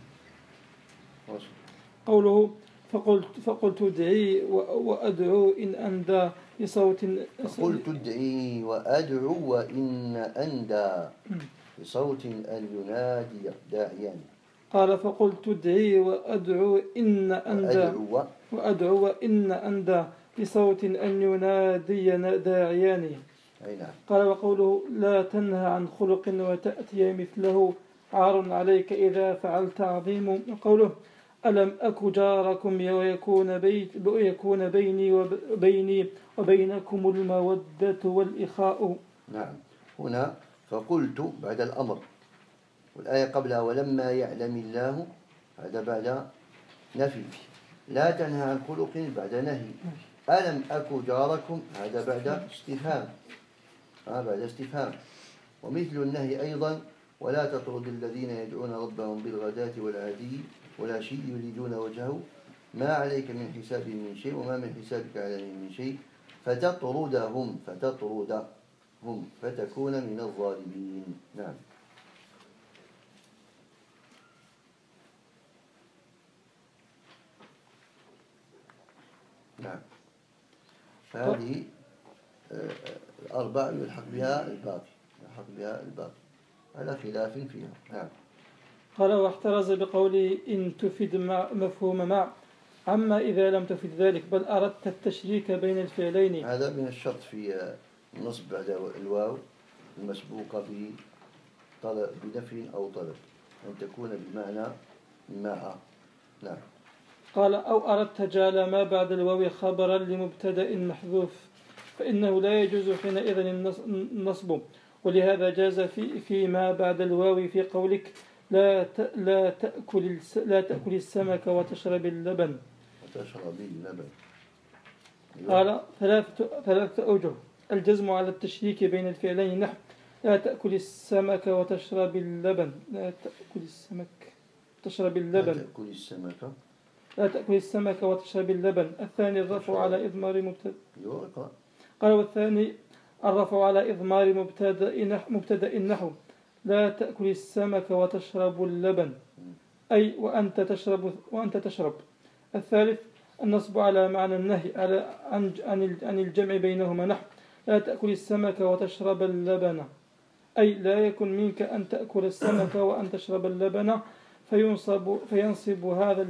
قوله فقلت ادعي وأدعو إن أندى بصوت، فقلت ادعي وأدعو وإن أندى بصوت أن ينادي داعيان. قال: فقلت ادعي وأدعو إن أندى وإن أندى بصوت أن ينادي داعيان. قال: وقوله لا تنهى عن خلق وتأتي مثله عار عليك إذا فعلت عظيم. وقوله ألم أك جاركم ويكون بيني وبينكم المودة والإخاء. نعم. هنا فقلت بعد الأمر، والآية قبلها ولما يعلم الله، هذا بعد نفي. لا تنهى عن خلق بعد نهي. ألم أك جاركم، هذا بعد استفهام. ومثل النهي أيضا: ولا تطرد الذين يدعون ربهم بالغداة والعشي يريدون وجهه ما عليك من حسابهم من شيء وما من حسابك عليهم من شيء فتطردهم فتكون من الظالمين. نعم. نعم. فهذه الأربع يلحق بها الباقي على خلاف فيها. نعم. قال: واحترز بقوله إن تفيد مفهوم مع، عما إذا لم تفيد ذلك بل أردت التشريك بين الفعلين. هذا من الشرط في النصب بعد الواو المسبوقة بنفي أو طلب، أن تكون بمعنى مع. نعم. قال: أو أردت جعل ما بعد الواو خبرا لمبتدأ محذوف، فإنه لا يجوز حينئذ النصب، ولهذا جاز في ما بعد الواو في قولك لا تأكل السمك وتشرب اللبن. قال: ثلاثة أوجه: الجزم على التشريك بين الفعلين، نحو لا تأكل السمك وتشرب اللبن. لا تأكل السمك وتشرب اللبن. الثاني الرفع على إضمار مبتدأ. قال: والثاني الرفع على إضمار مبتدأ نحو لا تأكل السمك وتشرب اللبن، أي وأنت تشرب. الثالث النصب على معنى النهي عن الجمع بينهما، نحو لا تأكل السمك وتشرب اللبن، أي لا يكن منك أن تأكل السمك وأن تشرب اللبن، فينصب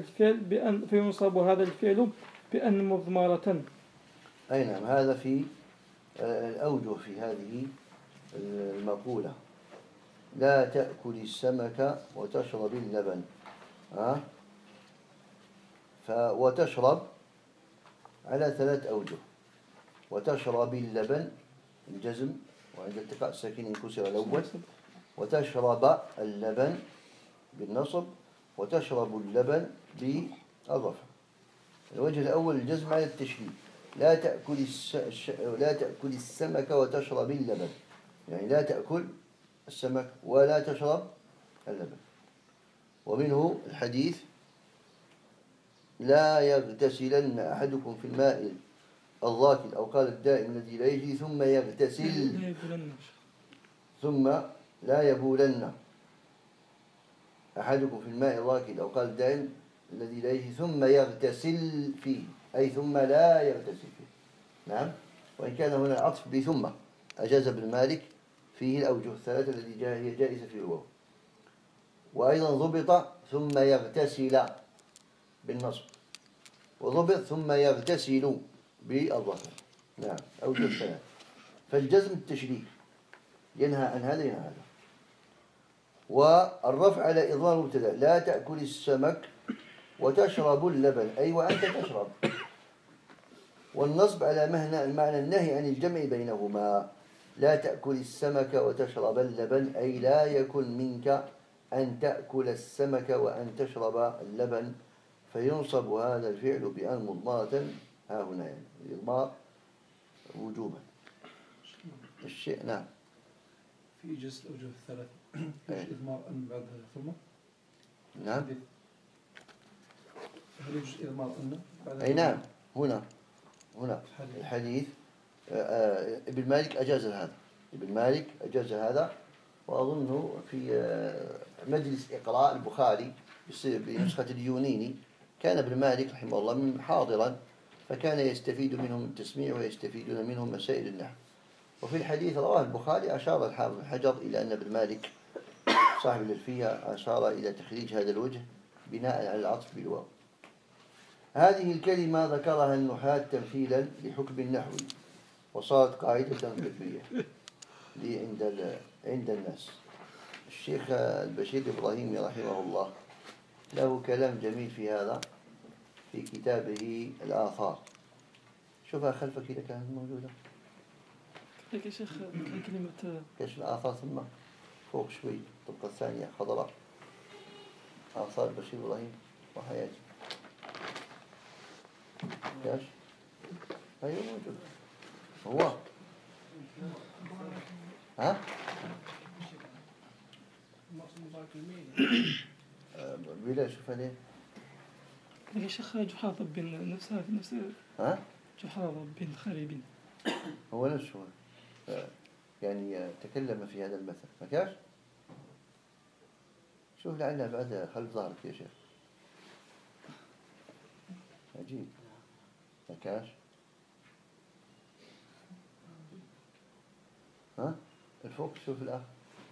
هذا الفعل بأن مضمرة. أي نعم. هذا في الأوجه في هذه المقولة: لا تأكل السمك وتشرب اللبن. وتشرب على 3 أوجه. وتشرب اللبن الجزم، وعند التقاء الساكنين كسر الأول. وتشرب اللبن بالنصب، وتشرب اللبن بالرفع. الوجه الأول الجزم على التشريب، لا تأكل السمك وتشرب اللبن، يعني لا تأكل السمك ولا تشرب اللبن. ومنه الحديث لا يغتسلن أحدكم في الماء الراكد، أو قال الدائم الذي لا يجري ثم يغتسل، ثم لا يبولن أحدكم في الماء الراكد، أو قال الدائم الذي لا يجري ثم يغتسل فيه، أي ثم لا يغتسل فيه. نعم. وإن كان هنا عطف بثم، أجاز ابن مالك فيه الأوجه الثلاثة التي هي جائزة في الواو. وأيضا ضبط ثم يغتسل بالنصب، وضبط ثم يغتسل بالرفع. نعم، أوجه الثلاثة. فالجزم التشريك ينهى عن هذا ينهى هذا. والرفع على إضمار مبتدأ، لا تأكل السمك وتشرب اللبن، أي وأنت تشرب. والنصب على معنى النهي عن الجمع بينهما، لا تأكل السمك وتشرب اللبن، أي لا يكن منك أن تأكل السمك وأن تشرب اللبن، فينصب هذا الفعل بأن مضمرة ها هنا، يعني الإضمار وجوبا الشيء. نعم. في إجازة الأوجه الثلاثة فيش إضمار أن بعد ثم. نعم. هل يجوز إضمار أن بعد؟ أي نعم. هنا الحديث ابن مالك أجاز هذا، ابن مالك أجاز هذا. وأظنه في مجلس إقراء البخاري بنسخة اليونيني كان ابن مالك رحمه الله حاضرا، فكان يستفيد منهم التسميع ويستفيدون منهم مسائل النحو. وفي الحديث رواه البخاري أشار الحافظ بن حجر إلى أن ابن مالك صاحب الألفية أشار إلى تخريج هذا الوجه بناء على العطف بالواو. هذه الكلمة ذكرها النحاة تمثيلا لحكم النحو، وصارت قاعدة فقهية عند الناس. الشيخ البشير الإبراهيمي رحمه الله له كلام جميل في هذا في كتابه الآثار. شوفها خلفك إذا كانت موجودة. لك يا شيخ كلمة كشف الآثار ثم فوق شوي الطبقة الثانية خضراء، آثار البشير إبراهيم وحياته. كاش أيوه موجود هو. ها بلا شوف عليه. لك يا شيخ جحافظ بين نفسها في نفس ها جحافظ بين خريبين هو نفسه يعني تكلم في هذا المثل. ما كاش شوف لعلها بعد خلف ظهرك يا شيخ. عجيب. ما كاش ها الفوق شوف الأخ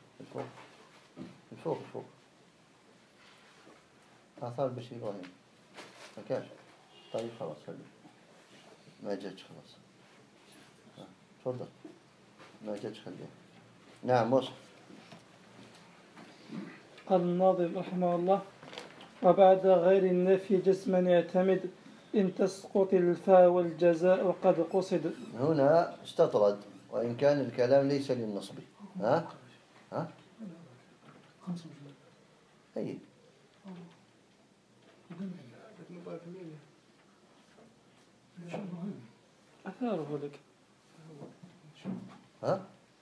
الفوق آثار البشير إبراهيم. ما كاش طيب خلاص خلي ما جاتش خلاص. تفضل ما جاتش خليها. نعم وصف. قال الناظم رحمه الله: وبعد غير النفي جسما يعتمد إن تسقط الفاء والجزاء قد قصد. هنا استطرد وإن كان الكلام ليس للنصب. ها أي أثاره لك. ها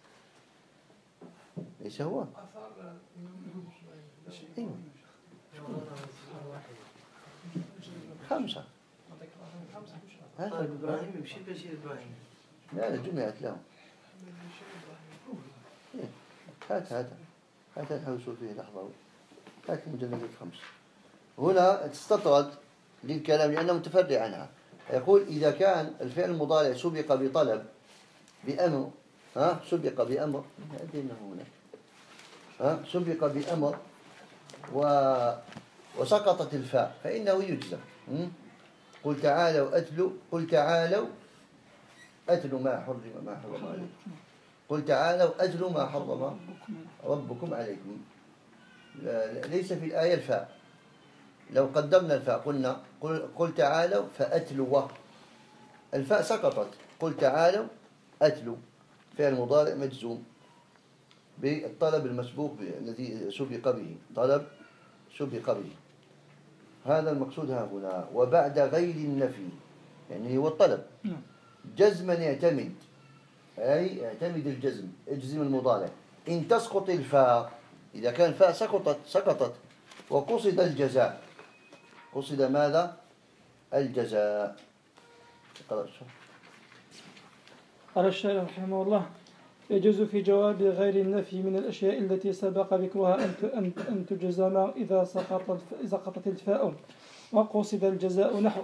ليس هو. أيوة. 5 هذا إبراهيم يمشي بشير إبراهيم. لا جمعت لهم. هات الحوصول فيه لحظة. هات المجلدات 5. هنا تستطرد للكلام لأنه متفرع عنها. يقول إذا كان الفعل المضارع سبق بطلب بأمر سبق بأمر سبق بأمر وسقطت الفاء فإنه يجزم. قل تعالوا أتلوا ما حرم عليكم. قل تعالوا أتلوا ما حرم ربكم عليكم. ليس في الآية الفاء. لو قدمنا الفاء قلنا قل تعالوا فأتلوا، الفاء سقطت قل تعالوا أتلوا، فعل مضارع مجزوم بالطلب المسبوق الذي سبق به، طلب سبق به. هذا المقصود ها هنا. وبعد غير النفي يعني هو الطلب جزما يعتمد، أي يعتمد الجزم، اجزم المضارع. إن تسقط الفاء، إذا كان الفاء سقطت وقصد الجزاء، قصد ماذا؟ الجزاء. قال الشارح رحمه الله: يجوز في جواب غير النفي من الأشياء التي سبق ذكرها أن تجزم إذا سقطت الفاء وقصد الجزاء، نحو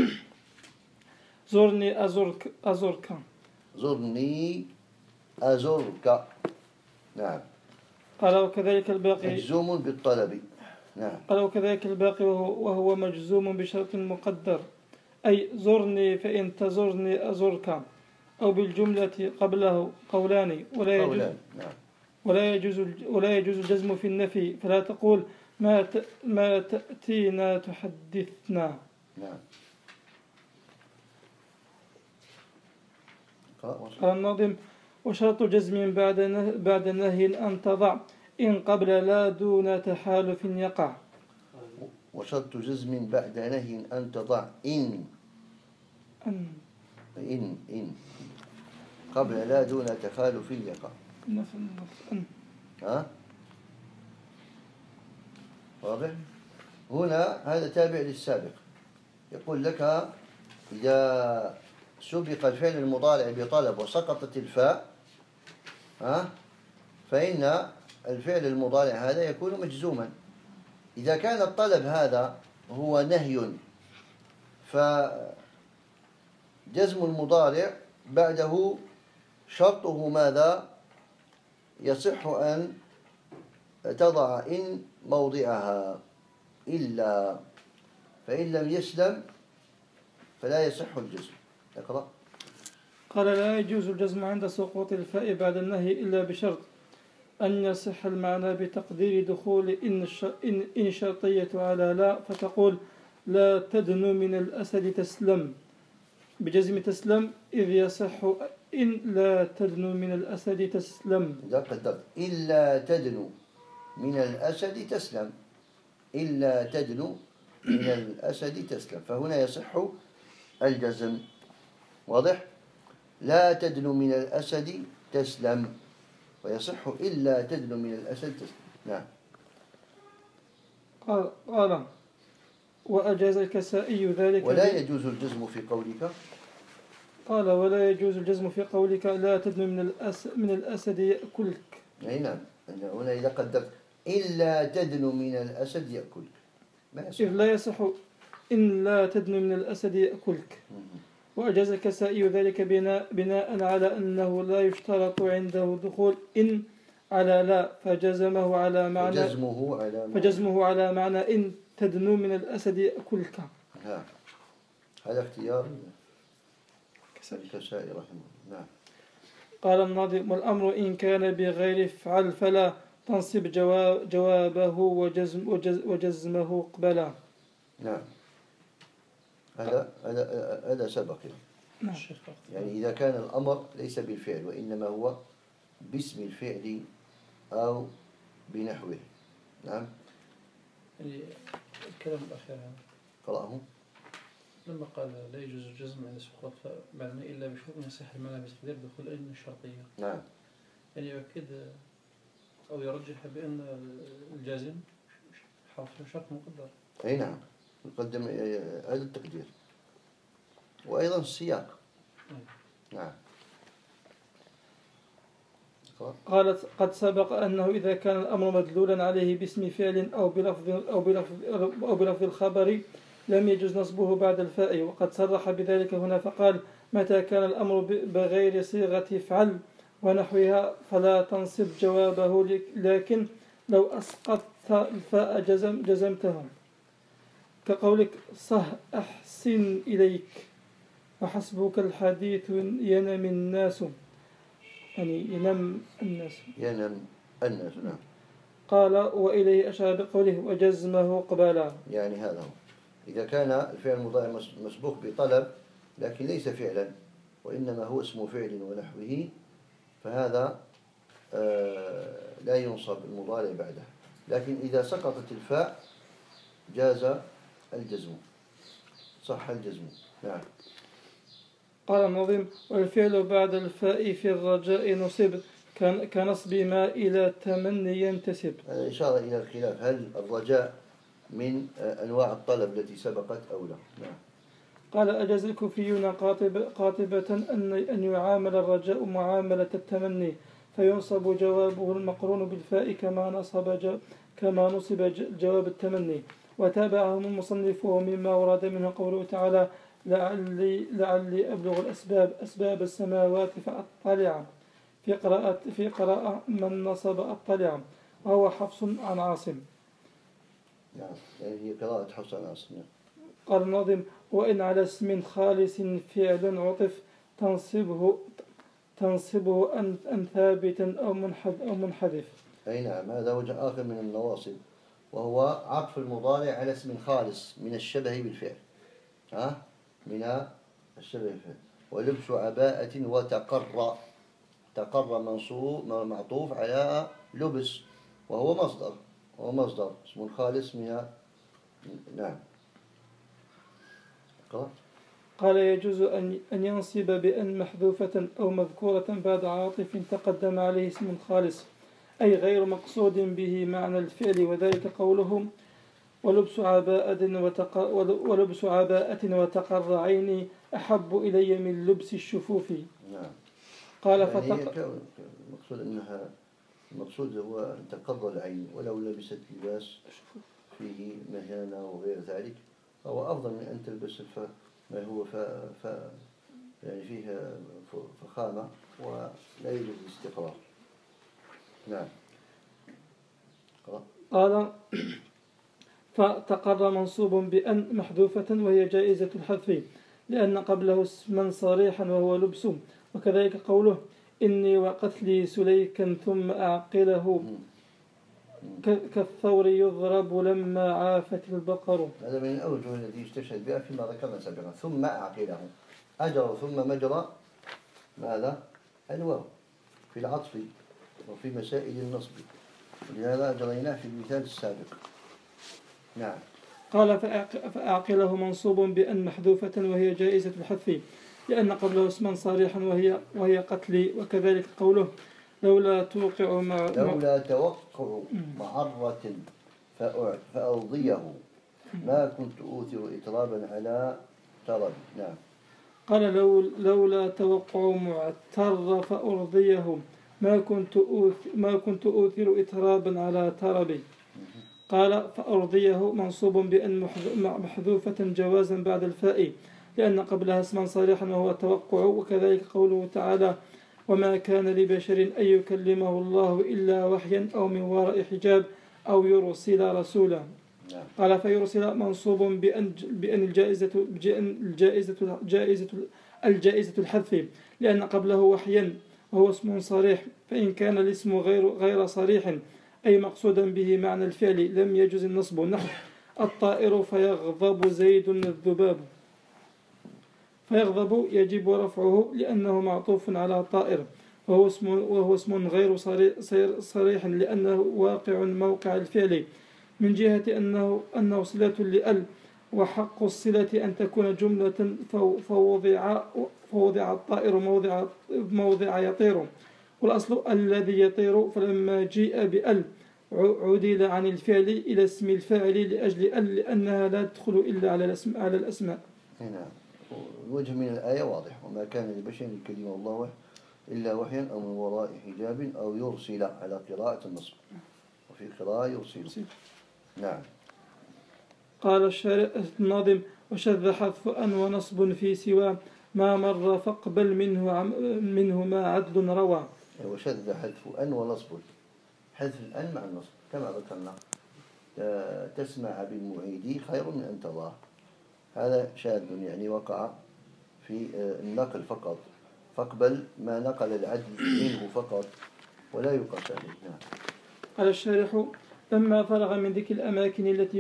زرني أزرك. زرني أزرك. نعم. قال وكذلك الباقي مجزوم بالطلب. نعم. قال وكذلك الباقي وهو مجزوم بشرط مقدر، أي زرني فإن تزرني أزرك، أو بالجملة قبله قولان ولا يجوز الجزم في النفي، فلا تقول ما تأتينا تحدثنا. نعم. قال الناظم: وشرط جزم بعد نهي أن تضع إن قبل لا دون تحالف يقع. وشرط جزم بعد نهي أن تضع إن قبل لا دون تخالف يقع. ها؟ واضح؟ هنا هذا تابع للسابق، يقول لك إذا سبق الفعل المضارع بطلب وسقطت الفاء، فإن الفعل المضارع هذا يكون مجزوما. إذا كان الطلب هذا هو نهي، فجزم المضارع بعده شرطه ماذا؟ يصح أن تضع إن موضعها، إلا، فإن لم يسلم فلا يصح الجزم. اقرأ. قال: لا يجوز الجزم عند سقوط الفاء بعد النهي إلا بشرط أن يصح المعنى بتقدير دخول إن شرطية على لا، فتقول لا تدنو من الأسد تسلم بجزم تسلم، إذ يصح إن لا تدنو من الأسد تسلم. إذا قدرت إلا تدنو من الأسد تسلم، إلا تدنو من الأسد تسلم، فهنا يصح الجزم. واضح؟ لا تدنو من الأسد تسلم، ويصح إلا تدنو من الأسد تسلم. نعم. قال وأجاز الكسائي ذلك. ولا يجوز الجزم في قولك. قال ولا يجوز الجزم في قولك لا تدنو من الأسد يأكلك. أي نعم. هنا إذا قدرت إلا تدنو من الأسد يأكلك ما يصح. لا يصح إن لا تدنو من الأسد يأكلك. وأجاز الكسائي ذلك بناء على أنه لا يشترط عنده دخول إن على لا، فجزمه على معنى إن تدنو من الأسد يأكلك. هذا اختيار الكسائي رحمه الله. نعم. قال الناظم: والأمر إن كان بغير افعل فلا تنصب جوابه وجزمه قبلا. نعم. هذا سبق. نعم. يعني إذا كان الأمر ليس بالفعل وإنما هو باسم الفعل أو بنحوه. نعم. يعني الكلام الأخير قرأه لما قال لا يجوز الجزم عند سقوط معنى إلا بشرط يصح المعنى بتقدير دخول إن الشرطية. نعم. يعني يؤكد أو يرجح بأن الجازم حرف شرط مقدر. أي نعم، يقدم هذا التقدير وأيضا السياق. نعم. قالت: قد سبق أنه إذا كان الأمر مدلولا عليه باسم فعل أو بلفظ الخبر لم يجوز نصبه بعد الفاء، وقد صرح بذلك هنا فقال: متى كان الأمر بغير صيغة افعل ونحوها فلا تنصب جوابه، لكن لو أسقطت الفاء جزمته، كقولك صح أحسن إليك وحسبك الحديث ينم الناس، يعني ينم الناس. نعم. قال: وإليه أشار بقوله وجزمه قبالا. يعني هذا هو إذا كان الفعل المضارع مسبوق بطلب لكن ليس فعلا، وإنما هو اسم فعل ونحوه، فهذا لا ينصب المضارع بعده. لكن إذا سقطت الفاء جاز الجزم، صح الجزم. نعم. قال النظيم: والفعل بعد الفاء في الرجاء نصب كنصب ما إلى تمني ينتسب. هذا إشارة إلى الخلاف، هل الرجاء من أنواع الطلب التي سبقت أو لا. نعم. قال: أجاز الكوفيون قاطبة أن يعامل الرجاء معاملة التمني، فينصب جوابه المقرون بالفاء كما نصب جواب التمني. وتابعهم المصنف ومما ورد منه قوله تعالى: لعلي أبلغ أسباب السماوات فأطلع، في قراءة من نصب أطلع، وهو حفص عن عاصم. نعم، يعني هي قراءة حفص عن عاصم. قال الناظم: وإن على اسم خالص فعل عطف تنصبه أن ثابتا أو منحذف. أي نعم، هذا وجه آخر من النواصب، وهو عطف المضارع على اسم خالص من الشبه بالفعل. من الشبه بالفعل. ولبس عباءة وتقر، تقر منصوب معطوف على لبس، وهو مصدر اسم خالص من. نعم. قال: يجوز أن ينصب بأن محذوفة أو مذكورة بعد عاطف تقدم عليه اسم خالص، أي غير مقصود به معنى الفعل، وذلك قولهم: ولبس عباءة وتقر عيني أحب إلي من لبس الشفوف. نعم. قال: المقصود هو تقر العين، ولو لبست لباس فيه مهانة وغير ذلك فهو أفضل من أن تلبس ما هو يعني فيه فخامة ولا يوجد الاستقرار. نعم. قال: فتقر منصوب بأن محذوفة وهي جائزة الحذف لأن قبله اسما صريحا وهو لبس. وكذلك قوله: إني وقتلي سليكا ثم أعقله كالثور يضرب لما عافت البقر. هذا من الأوجه التي يستشهد بها فيما ذكرنا سابقا. ثم أعقله، أجر ثم مجرى ماذا؟ الواو في العطف وفي مسائل النصب، ولهذا جريناه في المثال السابق. نعم. قال: فأعقله منصوب بأن محذوفة وهي جائزة الحذف لأن قبله اسما صريحا وهي قتلي. وكذلك قوله: لولا توقع معرة فأرضيه ما كنت أوثر إترابا على ترب. نعم. قال: لولا توقع معتر فأرضيه ما كنت أوثر إترابا على تربي. قال: فأرضيه منصوب بأن محذوفة جوازا بعد الفاء لأن قبلها اسما صريحا وهو التوقع. وكذلك قوله تعالى: وما كان لبشر أن يكلمه الله إلا وحيا أو من وراء حجاب أو يرسل رسولا. قال: فيرسل منصوب بأن الجائزة الحذف لأن قبله وحيا وهو اسم صريح، فإن كان الاسم غير صريح أي مقصودا به معنى الفعل لم يجوز النصب. نحو: الطائر فيغضب زيد الذباب. فيغضب يجب رفعه لأنه معطوف على طائر، وهو اسم غير صريح لأنه واقع موقع الفعل من جهة أنه صلة لأل، وحق الصلة أن تكون جملة فوضع الطائر موضع يطير، والأصل الذي يطير، فلما جيء بأل عدل عن الفعل إلى اسم الفاعل لأجل أل لأنها لا تدخل إلا على الأسماء. هنا الوجه من الآية واضح: وما كان لبشر يكلمه الله إلا وحيا أو من وراء حجاب أو يرسل، على قراءة النصب، وفي قراءة يرسل. نعم. قال الناظم: وشذ حذف أن ونصب في سوى ما مر فاقبل منه ما عدل روى. وشذ حذف أن ونصب، حذف الأن مع النصب كما ذكرنا: تسمع بالمعيد خير من أن تضاه. هذا شاذ يعني وقع في النقل فقط، فاقبل ما نقل العدل منه فقط ولا يقاس عليه. قال الشارح: لما فرغ من ذكر الأماكن التي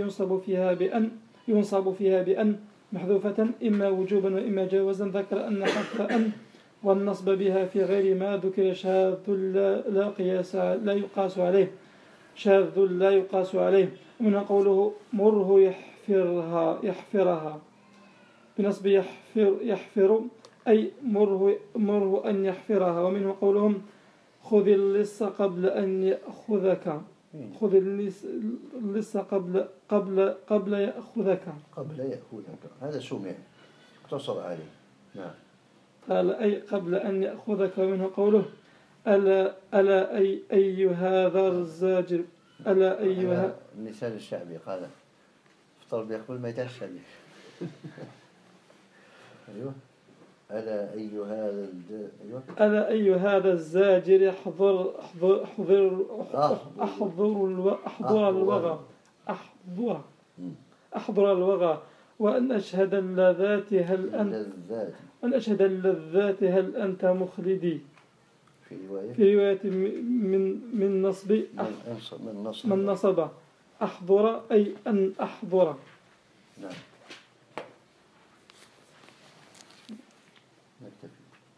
ينصب فيها بأن محذوفة إما وجوبا وإما جوازا، ذكر أن حذف أن والنصب بها في غير ما ذكر شاذ لا يقاس عليه، شاذ لا يقاس عليه. ومن قوله مره يحفرها بنصب يحفر أي مره أن يحفرها. ومنه قولهم خذ اللص قبل أن يأخذك، خذ اللص قبل يأخذك، هذا سمع اقتصر عليه. نعم. قال أي قبل أن يأخذك. ومنه قوله ألا أي هذا الزاجر، ألا أيها المثال الشعبي قال افطر بيقبل ما يتشبه. أيوه. ألا أي هذا الزاجر أحضر الوغى وأن أشهد اللذات هل أنت مخلدي. في رواية من نصب من نصب أحضر أي أن أحضر. نعم. نكتفي.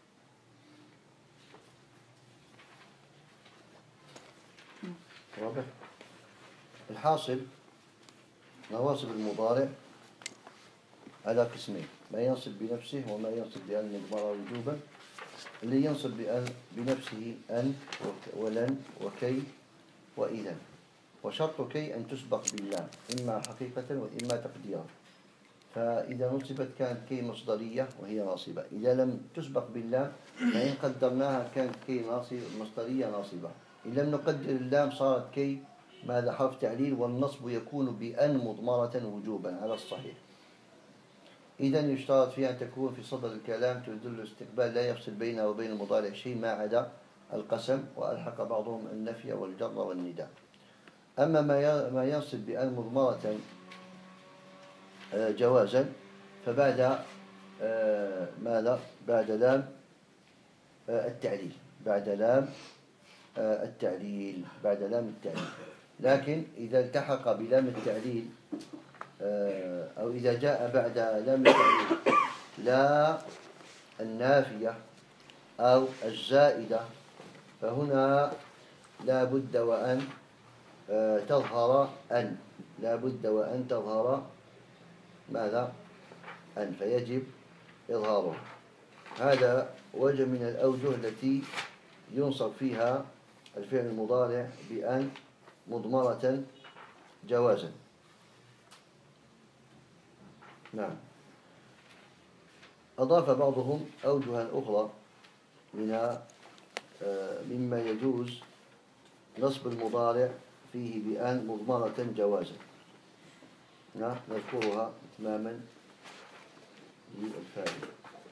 رابع. الحاصل نواصب المضارع على قسمين: ما ينصب بنفسه وما ينصب بأن مضمرة وجوبا. اللي ينصب بنفسه أن ولن وكي وإذا، وشرط كي أن تسبق باللام إما حقيقة وإما تقديرا. فإذا نصبت كانت كي مصدرية وهي ناصبة، إذا لم تسبق باللام فإن قدرناها كانت كي مصدرية ناصبة. إن لم نقدر اللام صارت كي ماذا حرف تعليل، والنصب يكون بأن مضمرة وجوبا على الصحيح. إذا يشترط فيها أن تكون في صدر الكلام تدل استقبال لا يفصل بينها وبين المضارع شيء ما عدا القسم، وألحق بعضهم النفي والجر والنداء. أما ما ينصب بأن مضمرة جوازا فبعد ماذا؟ بعد لام التعليل، بعد لام التعليل. لكن إذا التحق بلام التعليل أو إذا جاء بعد لام التعليل لا النافية أو الزائدة فهنا لا بد وأن تظهر أن، لا بد وأن تظهر ماذا؟ أن، فيجب إظهاره. هذا وجه من الأوجه التي ينصب فيها الفعل المضارع بأن مضمرة جوازا. نعم. أضاف بعضهم أوجها أخرى مما يجوز نصب المضارع فيه بأن مضمرة جوازا. نعم، نذكرها إتماما للفائدة.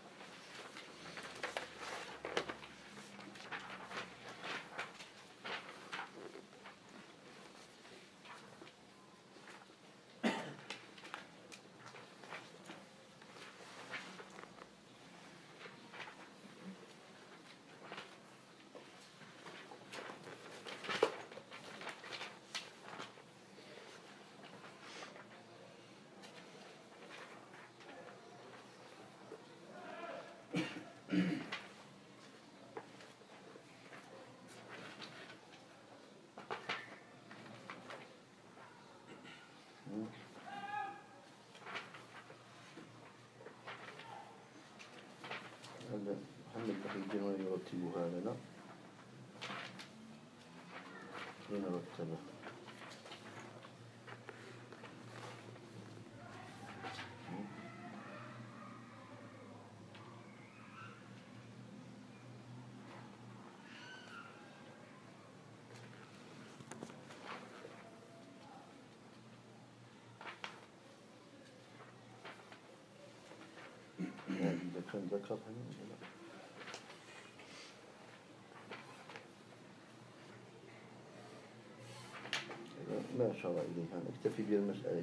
محمد بحيجين ويرتبها لنا لنرتبه. إذا كان ذكر ما أشار إليها نكتفي بالمسألة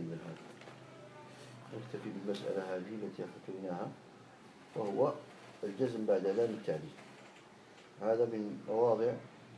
نكتفي بالمسألة هذه التي حكيناها، وهو الجزم بعد لام التعليل. هذا من مواضع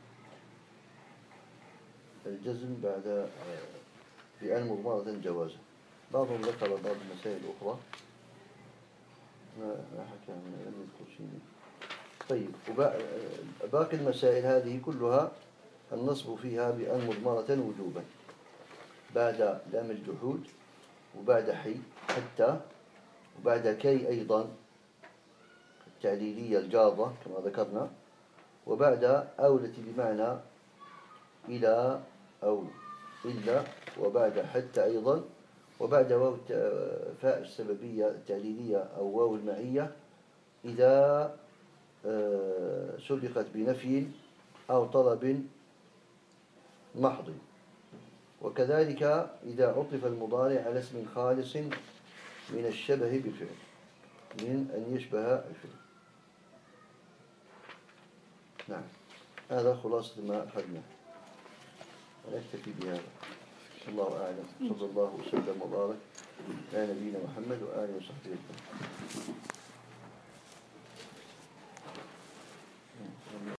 الجزم بعد بأن مضمرة جوازا. بعضهم ذكر بعض المسائل الأخرى ما حكى من لم يذكر شيء. طيب، باقي المسائل هذه كلها النصب فيها بأن مضمرة وجوبا بعد لام الجحود، وبعد حي حتى، وبعد كي أيضا التعليلية الجاظة كما ذكرنا، وبعد أولة بمعنى إلى أو إلا، وبعد حتى أيضا، وبعد واو فاء السببية التعليلية أو واو المعية إذا سبقت بنفي أو طلب محض، وكذلك إذا عطف المضارع على اسم خالص من الشبه بفعل، من أن يشبه الفعل. نعم، هذا خلاصة ما أخذنا، ونكتفي بهذا. الله أعلم، صلى الله وسلم وبارك على نبينا محمد وآله وصحبه أجمعين.